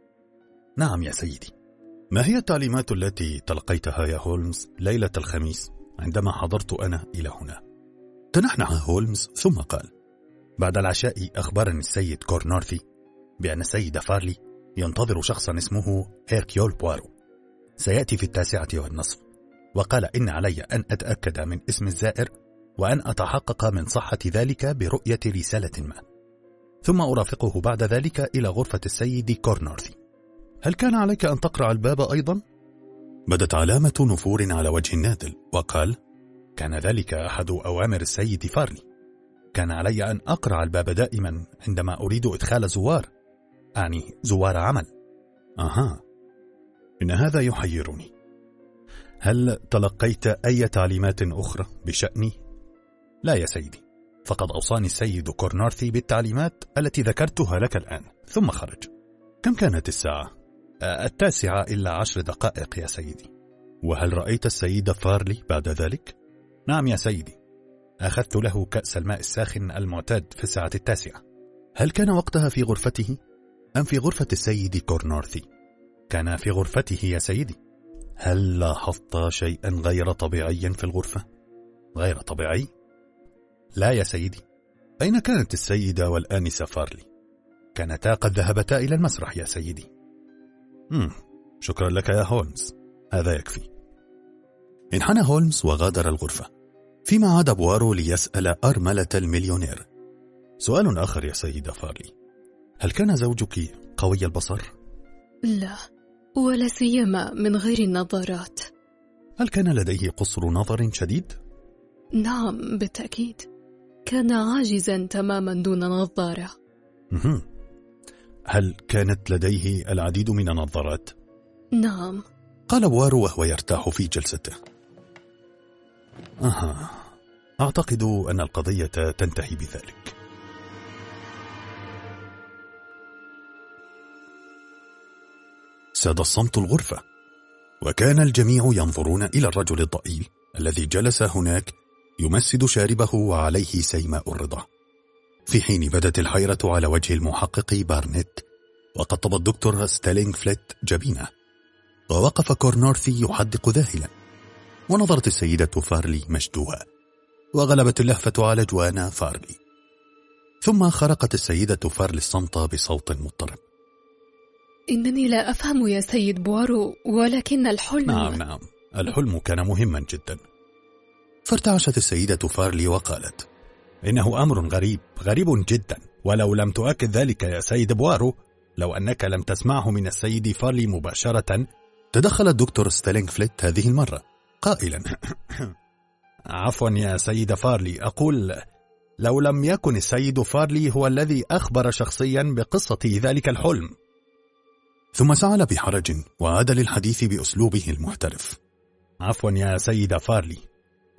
نعم يا سيدي. ما هي التعليمات التي تلقيتها يا هولمز ليلة الخميس عندما حضرت أنا إلى هنا؟ تنحنح هولمز ثم قال: بعد العشاء أخبرني السيد كورنارثي بأن السيد فارلي ينتظر شخصا اسمه هيركيول بوارو، سيأتي في التاسعة والنصف، وقال إن علي أن أتأكد من اسم الزائر وأن أتحقق من صحة ذلك برؤية رسالة ما، ثم أرافقه بعد ذلك إلى غرفة السيد كورنارثي. هل كان عليك أن تقرع الباب أيضا؟ بدت علامة نفور على وجه النادل وقال: كان ذلك أحد أوامر السيد فارلي، كان علي أن أقرع الباب دائما عندما أريد إدخال زوار، أعني زوار عمل. أها، إن هذا يحيرني. هل تلقيت أي تعليمات أخرى بشأني؟ لا يا سيدي، فقد أوصاني السيد كورنارثي بالتعليمات التي ذكرتها لك الآن، ثم خرج. كم كانت الساعة؟ التاسعة إلا عشر دقائق يا سيدي. وهل رأيت السيد فارلي بعد ذلك؟ نعم يا سيدي، أخذت له كأس الماء الساخن المعتاد في الساعة التاسعة. هل كان وقتها في غرفته أم في غرفة السيد كورنارثي؟ كان في غرفته يا سيدي. هل لاحظت شيئا غير طبيعي في الغرفة؟ غير طبيعي؟ لا يا سيدي. أين كانت السيدة والآنسة فارلي؟ كانتا قد ذهبتا إلى المسرح يا سيدي. مم. شكرا لك يا هولمز، هذا يكفي. انحنى هولمز وغادر الغرفة، فيما عاد بوارو ليسأل أرملة المليونير: سؤال آخر يا سيدة فارلي، هل كان زوجك قوي البصر؟ لا، ولا سيما من غير النظارات. هل كان لديه قصر نظر شديد؟ نعم بالتأكيد، كان عاجزا تماما دون نظارة. مهم. هل كانت لديه العديد من النظارات؟ نعم، قال بوارو وهو يرتاح في جلسته. أها، أعتقد أن القضية تنتهي بذلك. ساد الصمت الغرفة، وكان الجميع ينظرون إلى الرجل الضئيل الذي جلس هناك يمسد شاربه وعليه سيماء الرضا، في حين بدت الحيرة على وجه المحقق بارنيت، وقطب الدكتور ستيلينغ فليت جبينه، ووقف كورنارثي يحدق ذاهلا، ونظرت السيدة فارلي مشدوها، وغلبت اللهفة على جوانا فارلي. ثم خرقت السيدة فارلي الصمت بصوت مضطرب: إنني لا أفهم يا سيد بوارو، ولكن الحلم... نعم نعم، الحلم كان مهما جدا. فارتعشت السيدة فارلي وقالت: إنه أمر غريب غريب جدا، ولو لم تؤكد ذلك يا سيد بوارو، لو أنك لم تسمعه من السيد فارلي مباشرة. تدخل الدكتور ستيلينغ فليت هذه المرة قائلا: عفوا يا سيد فارلي، أقول لو لم يكن السيد فارلي هو الذي أخبر شخصيا بقصة ذلك الحلم. ثم سعل بحرج وعاد للحديث بأسلوبه المحترف: عفوا يا سيد فارلي،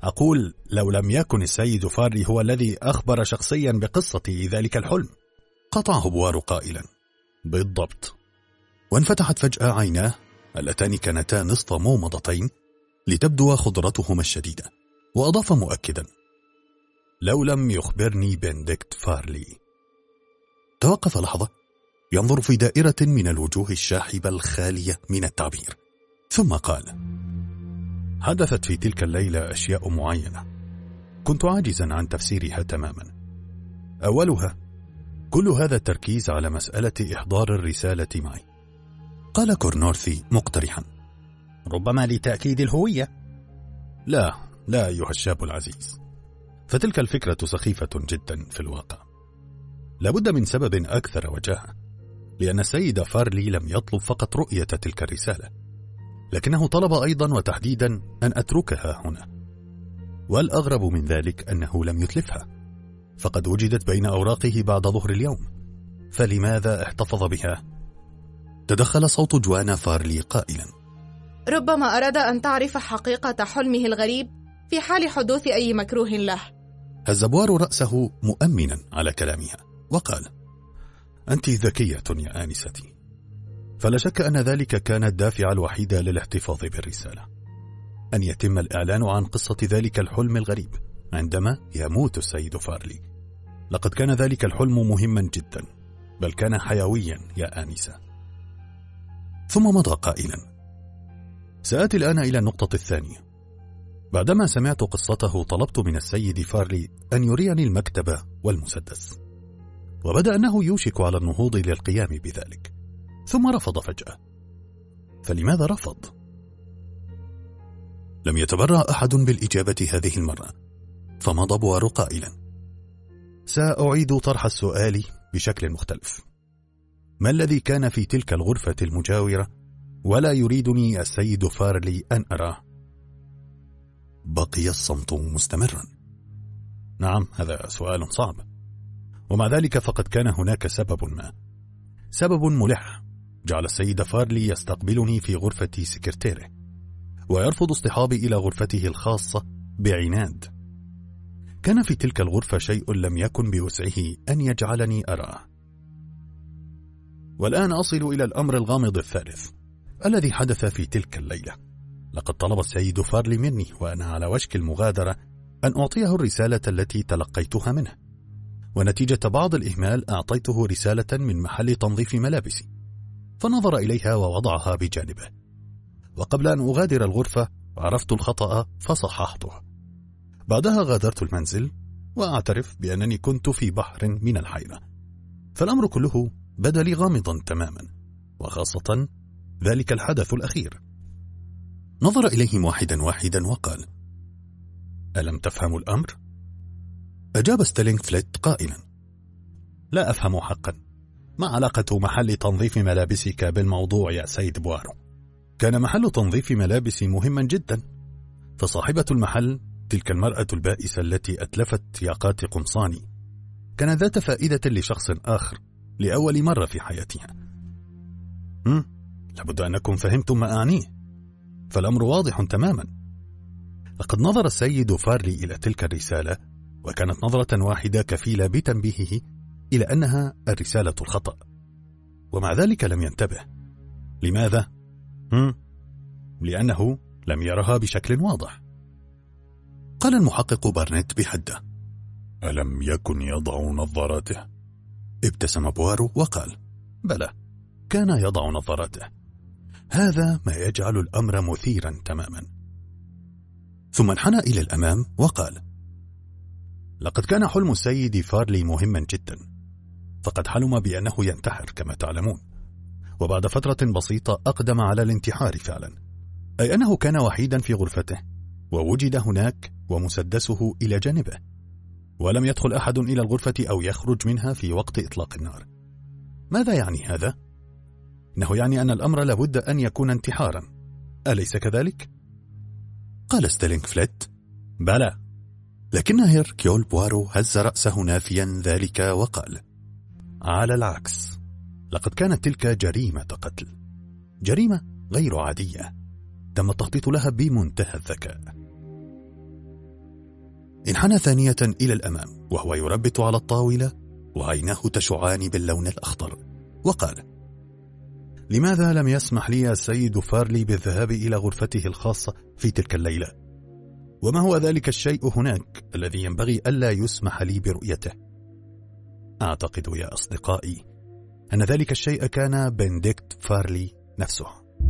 أقول لو لم يكن السيد فارلي هو الذي أخبر شخصيا بقصة ذلك الحلم. قطعه بوارو قائلا: بالضبط. وانفتحت فجأة عيناه اللتان كانتا نصف مومضتين لتبدو خضرتهما الشديدة، وأضاف مؤكدا: لو لم يخبرني بنديكت فارلي. توقف لحظة ينظر في دائرة من الوجوه الشاحبة الخالية من التعبير، ثم قال: حدثت في تلك الليلة أشياء معينة كنت عاجزا عن تفسيرها تماما. أولها كل هذا التركيز على مسألة إحضار الرسالة معي. قال كورنورثي مقترحا: ربما لتأكيد الهوية. لا لا أيها الشاب العزيز، فتلك الفكرة سخيفة جدا في الواقع. لابد من سبب أكثر وجاهة، لأن السيد فارلي لم يطلب فقط رؤية تلك الرسالة، لكنه طلب أيضا وتحديدا أن أتركها هنا. والأغرب من ذلك أنه لم يتلفها، فقد وجدت بين أوراقه بعد ظهر اليوم، فلماذا احتفظ بها؟ تدخل صوت جوانا فارلي قائلا: ربما أراد أن تعرف حقيقة حلمه الغريب في حال حدوث أي مكروه له. هز بوارو رأسه مؤمنا على كلامها وقال: أنت ذكية يا آنستي، فلا شك أن ذلك كان الدافع الوحيد للاحتفاظ بالرسالة، أن يتم الإعلان عن قصة ذلك الحلم الغريب عندما يموت السيد فارلي. لقد كان ذلك الحلم مهما جدا، بل كان حيويا يا آنسة. ثم مضى قائلا: سآتي الآن إلى النقطة الثانية. بعدما سمعت قصته طلبت من السيد فارلي أن يريني المكتب والمسدس، وبدأ أنه يوشك على النهوض للقيام بذلك، ثم رفض فجأة. فلماذا رفض؟ لم يتبرع أحد بالإجابة هذه المرة، فمضى بوارو قائلا: سأعيد طرح السؤال بشكل مختلف. ما الذي كان في تلك الغرفة المجاورة ولا يريدني السيد فارلي أن أراه؟ بقي الصمت مستمرا. نعم، هذا سؤال صعب، ومع ذلك فقد كان هناك سبب ما، سبب ملح جعل السيد فارلي يستقبلني في غرفة سكرتيره ويرفض اصطحابي إلى غرفته الخاصة بعناد. كان في تلك الغرفة شيء لم يكن بوسعه أن يجعلني أراه. والآن أصل إلى الأمر الغامض الثالث الذي حدث في تلك الليلة. لقد طلب السيد فارلي مني وأنا على وشك المغادرة أن أعطيه الرسالة التي تلقيتها منه، ونتيجة بعض الإهمال أعطيته رسالة من محل تنظيف ملابسي، فنظر إليها ووضعها بجانبه. وقبل أن أغادر الغرفة عرفت الخطأ فصححته. بعدها غادرت المنزل، وأعترف بأنني كنت في بحر من الحيرة، فالأمر كله بدا لي غامضا تماما، وخاصة ذلك الحدث الأخير. نظر إليهم واحدا واحدا وقال: ألم تفهموا الأمر؟ أجاب ستيلينغ فليت قائلا: لا أفهم حقا. ما علاقة محل تنظيف ملابسك بالموضوع يا سيد بوارو؟ كان محل تنظيف ملابسي مهما جدا، فصاحبة المحل تلك المرأة البائسة التي أتلفت ياقات قمصاني كان ذات فائدة لشخص آخر لأول مرة في حياتها. هم؟ لابد أنكم فهمتم ما أعنيه، فالأمر واضح تماما. لقد نظر السيد فارلي إلى تلك الرسالة، وكانت نظرة واحدة كفيلة بتنبيهه إلى أنها الرسالة الخطأ، ومع ذلك لم ينتبه. لماذا؟ هم؟ لأنه لم يرها بشكل واضح. قال المحقق بارنيت بحده: ألم يكن يضع نظاراته؟ ابتسم بوارو وقال: بلى، كان يضع نظاراته. هذا ما يجعل الأمر مثيرا تماما. ثم انحنى إلى الأمام وقال: لقد كان حلم السيد فارلي مهما جدا، فقد حلم بأنه ينتحر كما تعلمون، وبعد فترة بسيطة أقدم على الانتحار فعلا، أي أنه كان وحيدا في غرفته ووجد هناك ومسدسه إلى جانبه، ولم يدخل أحد إلى الغرفة أو يخرج منها في وقت إطلاق النار. ماذا يعني هذا؟ إنه يعني أن الأمر لابد أن يكون انتحارا، أليس كذلك؟ قال ستيلينغ فليت: بلى. لكن هيركيول بوارو هز رأسه نافيا ذلك وقال: على العكس، لقد كانت تلك جريمة قتل، جريمة غير عادية تم التخطيط لها بمنتهى الذكاء. انحنى ثانية إلى الأمام وهو يربت على الطاولة وعيناه تشعان باللون الأخضر، وقال: لماذا لم يسمح لي السيد فارلي بالذهاب إلى غرفته الخاصة في تلك الليلة؟ وما هو ذلك الشيء هناك الذي ينبغي ألا يسمح لي برؤيته؟ أعتقد يا أصدقائي أن ذلك الشيء كان بنديكت فارلي نفسه.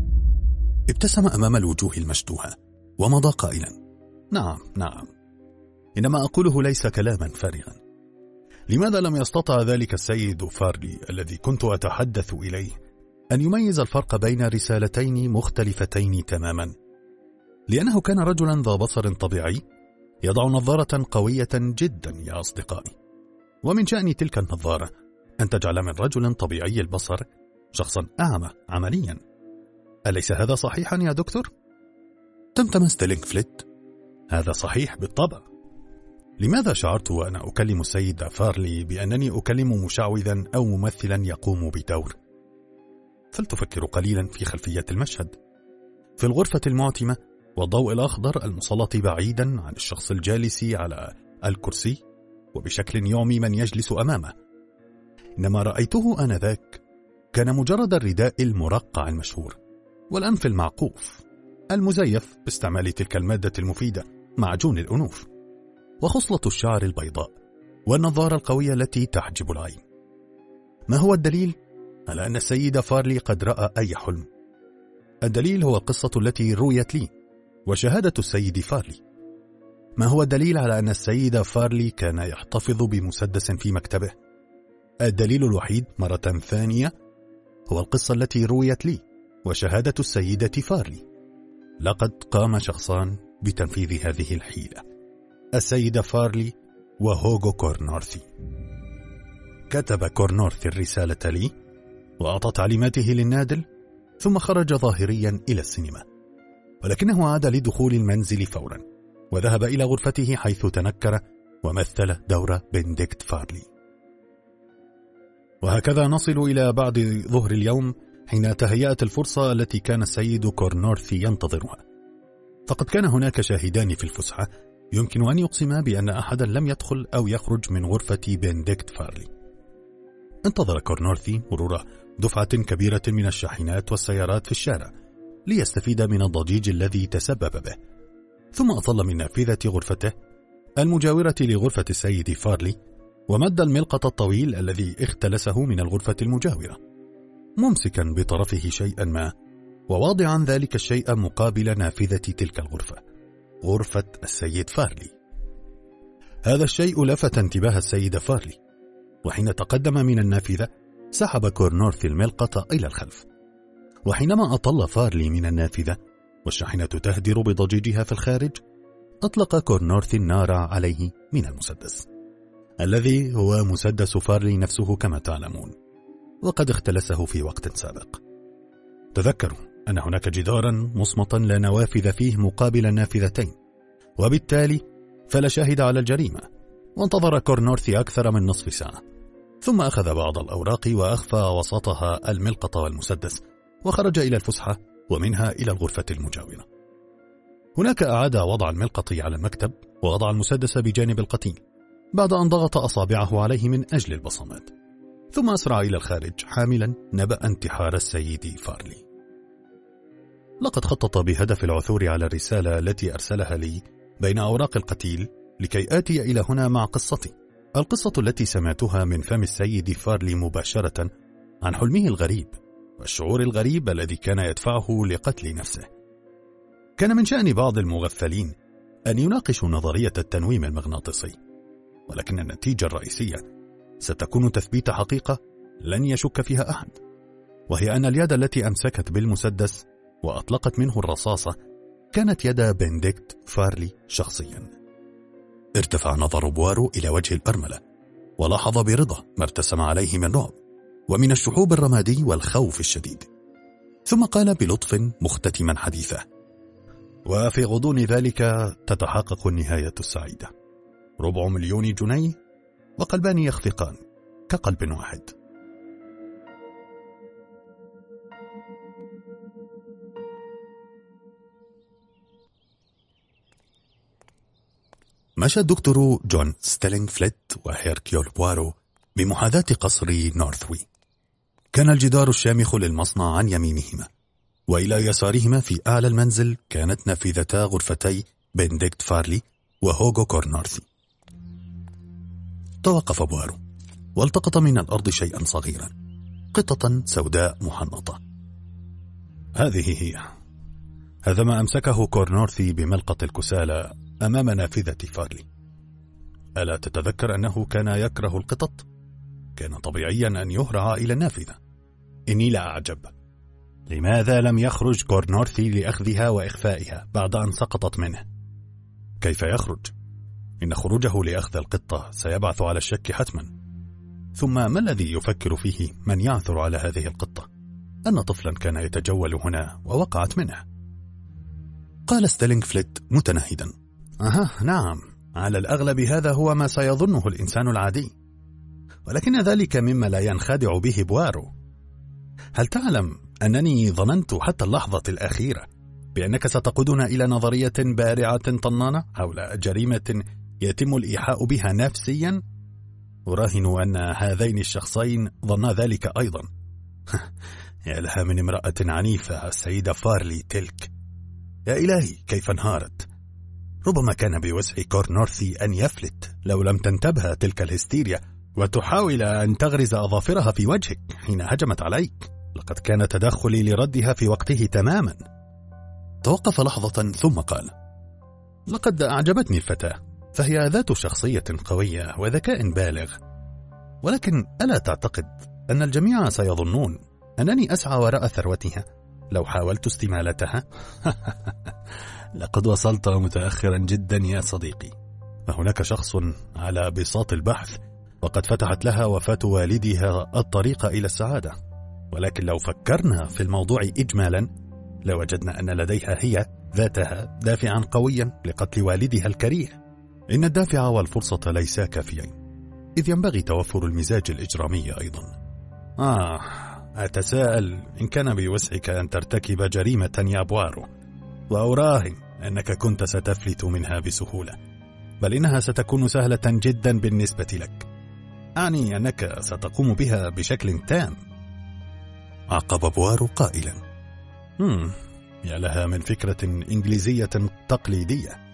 ابتسم أمام الوجوه المشتوهة ومضى قائلا: نعم نعم، إنما أقوله ليس كلاما فارغا. لماذا لم يستطع ذلك السيد فارلي الذي كنت أتحدث إليه أن يميز الفرق بين رسالتين مختلفتين تماما؟ لأنه كان رجلا ذا بصر طبيعي يضع نظارة قوية جدا يا أصدقائي، ومن شأن تلك النظارة أن تجعل من رجل طبيعي البصر شخصا أعمى عمليا. أليس هذا صحيحا يا دكتور؟ تمتم ستيلينغفليت: هذا صحيح بالطبع. لماذا شعرت وأنا أكلم السيد فارلي بأنني أكلم مشعوذا أو ممثلا يقوم بدور؟ فلتفكروا قليلا في خلفية المشهد. في الغرفة المعتمة والضوء الأخضر المسلط بعيدا عن الشخص الجالس على الكرسي وبشكل يعمي من يجلس أمامه، إنما رأيته آنذاك كان مجرد الرداء المرقع المشهور والأنف المعقوف المزيف باستعمال تلك المادة المفيدة معجون الأنوف، وخصلة الشعر البيضاء والنظارة القوية التي تحجب العين. ما هو الدليل على أن السيد فارلي قد رأى أي حلم؟ الدليل هو القصة التي رويت لي وشهادة السيد فارلي. ما هو الدليل على أن السيد فارلي كان يحتفظ بمسدس في مكتبه؟ الدليل الوحيد مرة ثانية هو القصة التي رويت لي وشهادة السيدة فارلي. لقد قام شخصان بتنفيذ هذه الحيلة: السيد فارلي وهوغو كورنورثي. كتب كورنورثي الرسالة لي وأعطى تعليماته للنادل، ثم خرج ظاهريا إلى السينما، ولكنه عاد لدخول المنزل فورا وذهب إلى غرفته حيث تنكر ومثل دور بنديكت فارلي. وهكذا نصل إلى بعد ظهر اليوم حين تهيأت الفرصة التي كان السيد كورنورثي ينتظرها، فقد كان هناك شاهدان في الفسحة يمكن أن يقسما بأن أحدا لم يدخل أو يخرج من غرفة بنديكت فارلي. انتظر كورنورثي مرور دفعة كبيرة من الشاحنات والسيارات في الشارع ليستفيد من الضجيج الذي تسبب به، ثم أطل من نافذة غرفته المجاورة لغرفة السيد فارلي ومد الملقط الطويل الذي اختلسه من الغرفة المجاورة، ممسكا بطرفه شيئا ما وواضعا ذلك الشيء مقابل نافذة تلك الغرفة، غرفة السيد فارلي. هذا الشيء لفت انتباه السيد فارلي، وحين تقدم من النافذة سحب كورنورثي الملقط إلى الخلف، وحينما أطل فارلي من النافذة والشاحنة تهدر بضجيجها في الخارج، أطلق كورنورثي النار عليه من المسدس الذي هو مسدس فارلي نفسه كما تعلمون، وقد اختلسه في وقت سابق. تذكروا أن هناك جدارا مصمتا لا نوافذ فيه مقابل النافذتين، وبالتالي فلا شاهد على الجريمة. وانتظر كورنورثي أكثر من نصف ساعة، ثم أخذ بعض الأوراق وأخفى وسطها الملقط والمسدس وخرج إلى الفسحة ومنها إلى الغرفة المجاورة. هناك أعاد وضع الملقط على المكتب ووضع المسدس بجانب القتيل بعد أن ضغط أصابعه عليه من أجل البصمات، ثم أسرع إلى الخارج حاملا نبأ انتحار السيد فارلي. لقد خطط بهدف العثور على الرسالة التي أرسلها لي بين أوراق القتيل لكي آتي إلى هنا مع قصتي، القصة التي سمعتها من فم السيد فارلي مباشرة عن حلمه الغريب والشعور الغريب الذي كان يدفعه لقتل نفسه. كان من شأن بعض المغفلين أن يناقشوا نظرية التنويم المغناطيسي، ولكن النتيجة الرئيسية ستكون تثبيت حقيقة لن يشك فيها أحد، وهي أن اليد التي أمسكت بالمسدس وأطلقت منه الرصاصة كانت يد بنديكت فارلي شخصيا. ارتفع نظر بوارو إلى وجه الأرملة ولاحظ برضا ما ارتسم عليه من رعب ومن الشحوب الرمادي والخوف الشديد، ثم قال بلطف مختتما حديثه: وفي غضون ذلك تتحقق النهاية السعيدة. ربع مليون جنيه وقلبان يخفقان كقلب واحد. مشى الدكتور جون ستيلينغ فليت وهيركيول بوارو بمحاذاة قصر نورثوي. كان الجدار الشامخ للمصنع عن يمينهما، وإلى يسارهما في أعلى المنزل كانت نافذتا غرفتي بنديكت فارلي وهوغو كورنورثي. توقف بوارو والتقط من الأرض شيئا صغيرا، قطة سوداء محنطة. هذه هي. هذا ما أمسكه كورنورثي بملقط الكسالى أمام نافذة فارلي. ألا تتذكر أنه كان يكره القطط؟ كان طبيعيا أن يهرع إلى النافذة. إني لا أعجب. لماذا لم يخرج كورنورثي لأخذها وإخفائها بعد أن سقطت منه؟ كيف يخرج؟ إن خروجه لأخذ القطة سيبعث على الشك حتما. ثم ما الذي يفكر فيه من يعثر على هذه القطة؟ أن طفلا كان يتجول هنا ووقعت منه. قال ستيلينغ فليت متنهدا: أها نعم، على الأغلب هذا هو ما سيظنه الإنسان العادي، ولكن ذلك مما لا ينخدع به بوارو. هل تعلم أنني ظننت حتى اللحظة الأخيرة بأنك ستقودنا إلى نظرية بارعة طنانة حول جريمة يتم الإيحاء بها نفسيا؟ أراهن أن هذين الشخصين ظنا ذلك أيضا. يا لها من امرأة عنيفة السيدة فارلي تلك. يا إلهي كيف انهارت. ربما كان بوسع كورنورثي أن يفلت لو لم تنتبه تلك الهستيريا وتحاول أن تغرز أظافرها في وجهك حين هجمت عليك. لقد كان تدخلي لردها في وقته تماما. توقف لحظة ثم قال: لقد أعجبتني الفتاة، فهي ذات شخصية قوية وذكاء بالغ، ولكن ألا تعتقد أن الجميع سيظنون أنني أسعى وراء ثروتها لو حاولت استمالتها؟ لقد وصلت متأخرا جدا يا صديقي. فهناك شخص على بساط البحث وقد فتحت لها وفاة والدها الطريق إلى السعادة، ولكن لو فكرنا في الموضوع إجمالا لوجدنا أن لديها هي ذاتها دافعا قويا لقتل والدها الكريه. إن الدافع والفرصة ليسا كافيين، إذ ينبغي توفر المزاج الإجرامي أيضا. آه أتساءل إن كان بوسعك أن ترتكب جريمة يا بوارو، وأراهن أنك كنت ستفلت منها بسهولة، بل إنها ستكون سهلة جدا بالنسبة لك. أعني أنك ستقوم بها بشكل تام. عقب بوارو قائلا: هم يا لها من فكرة إنجليزية تقليدية.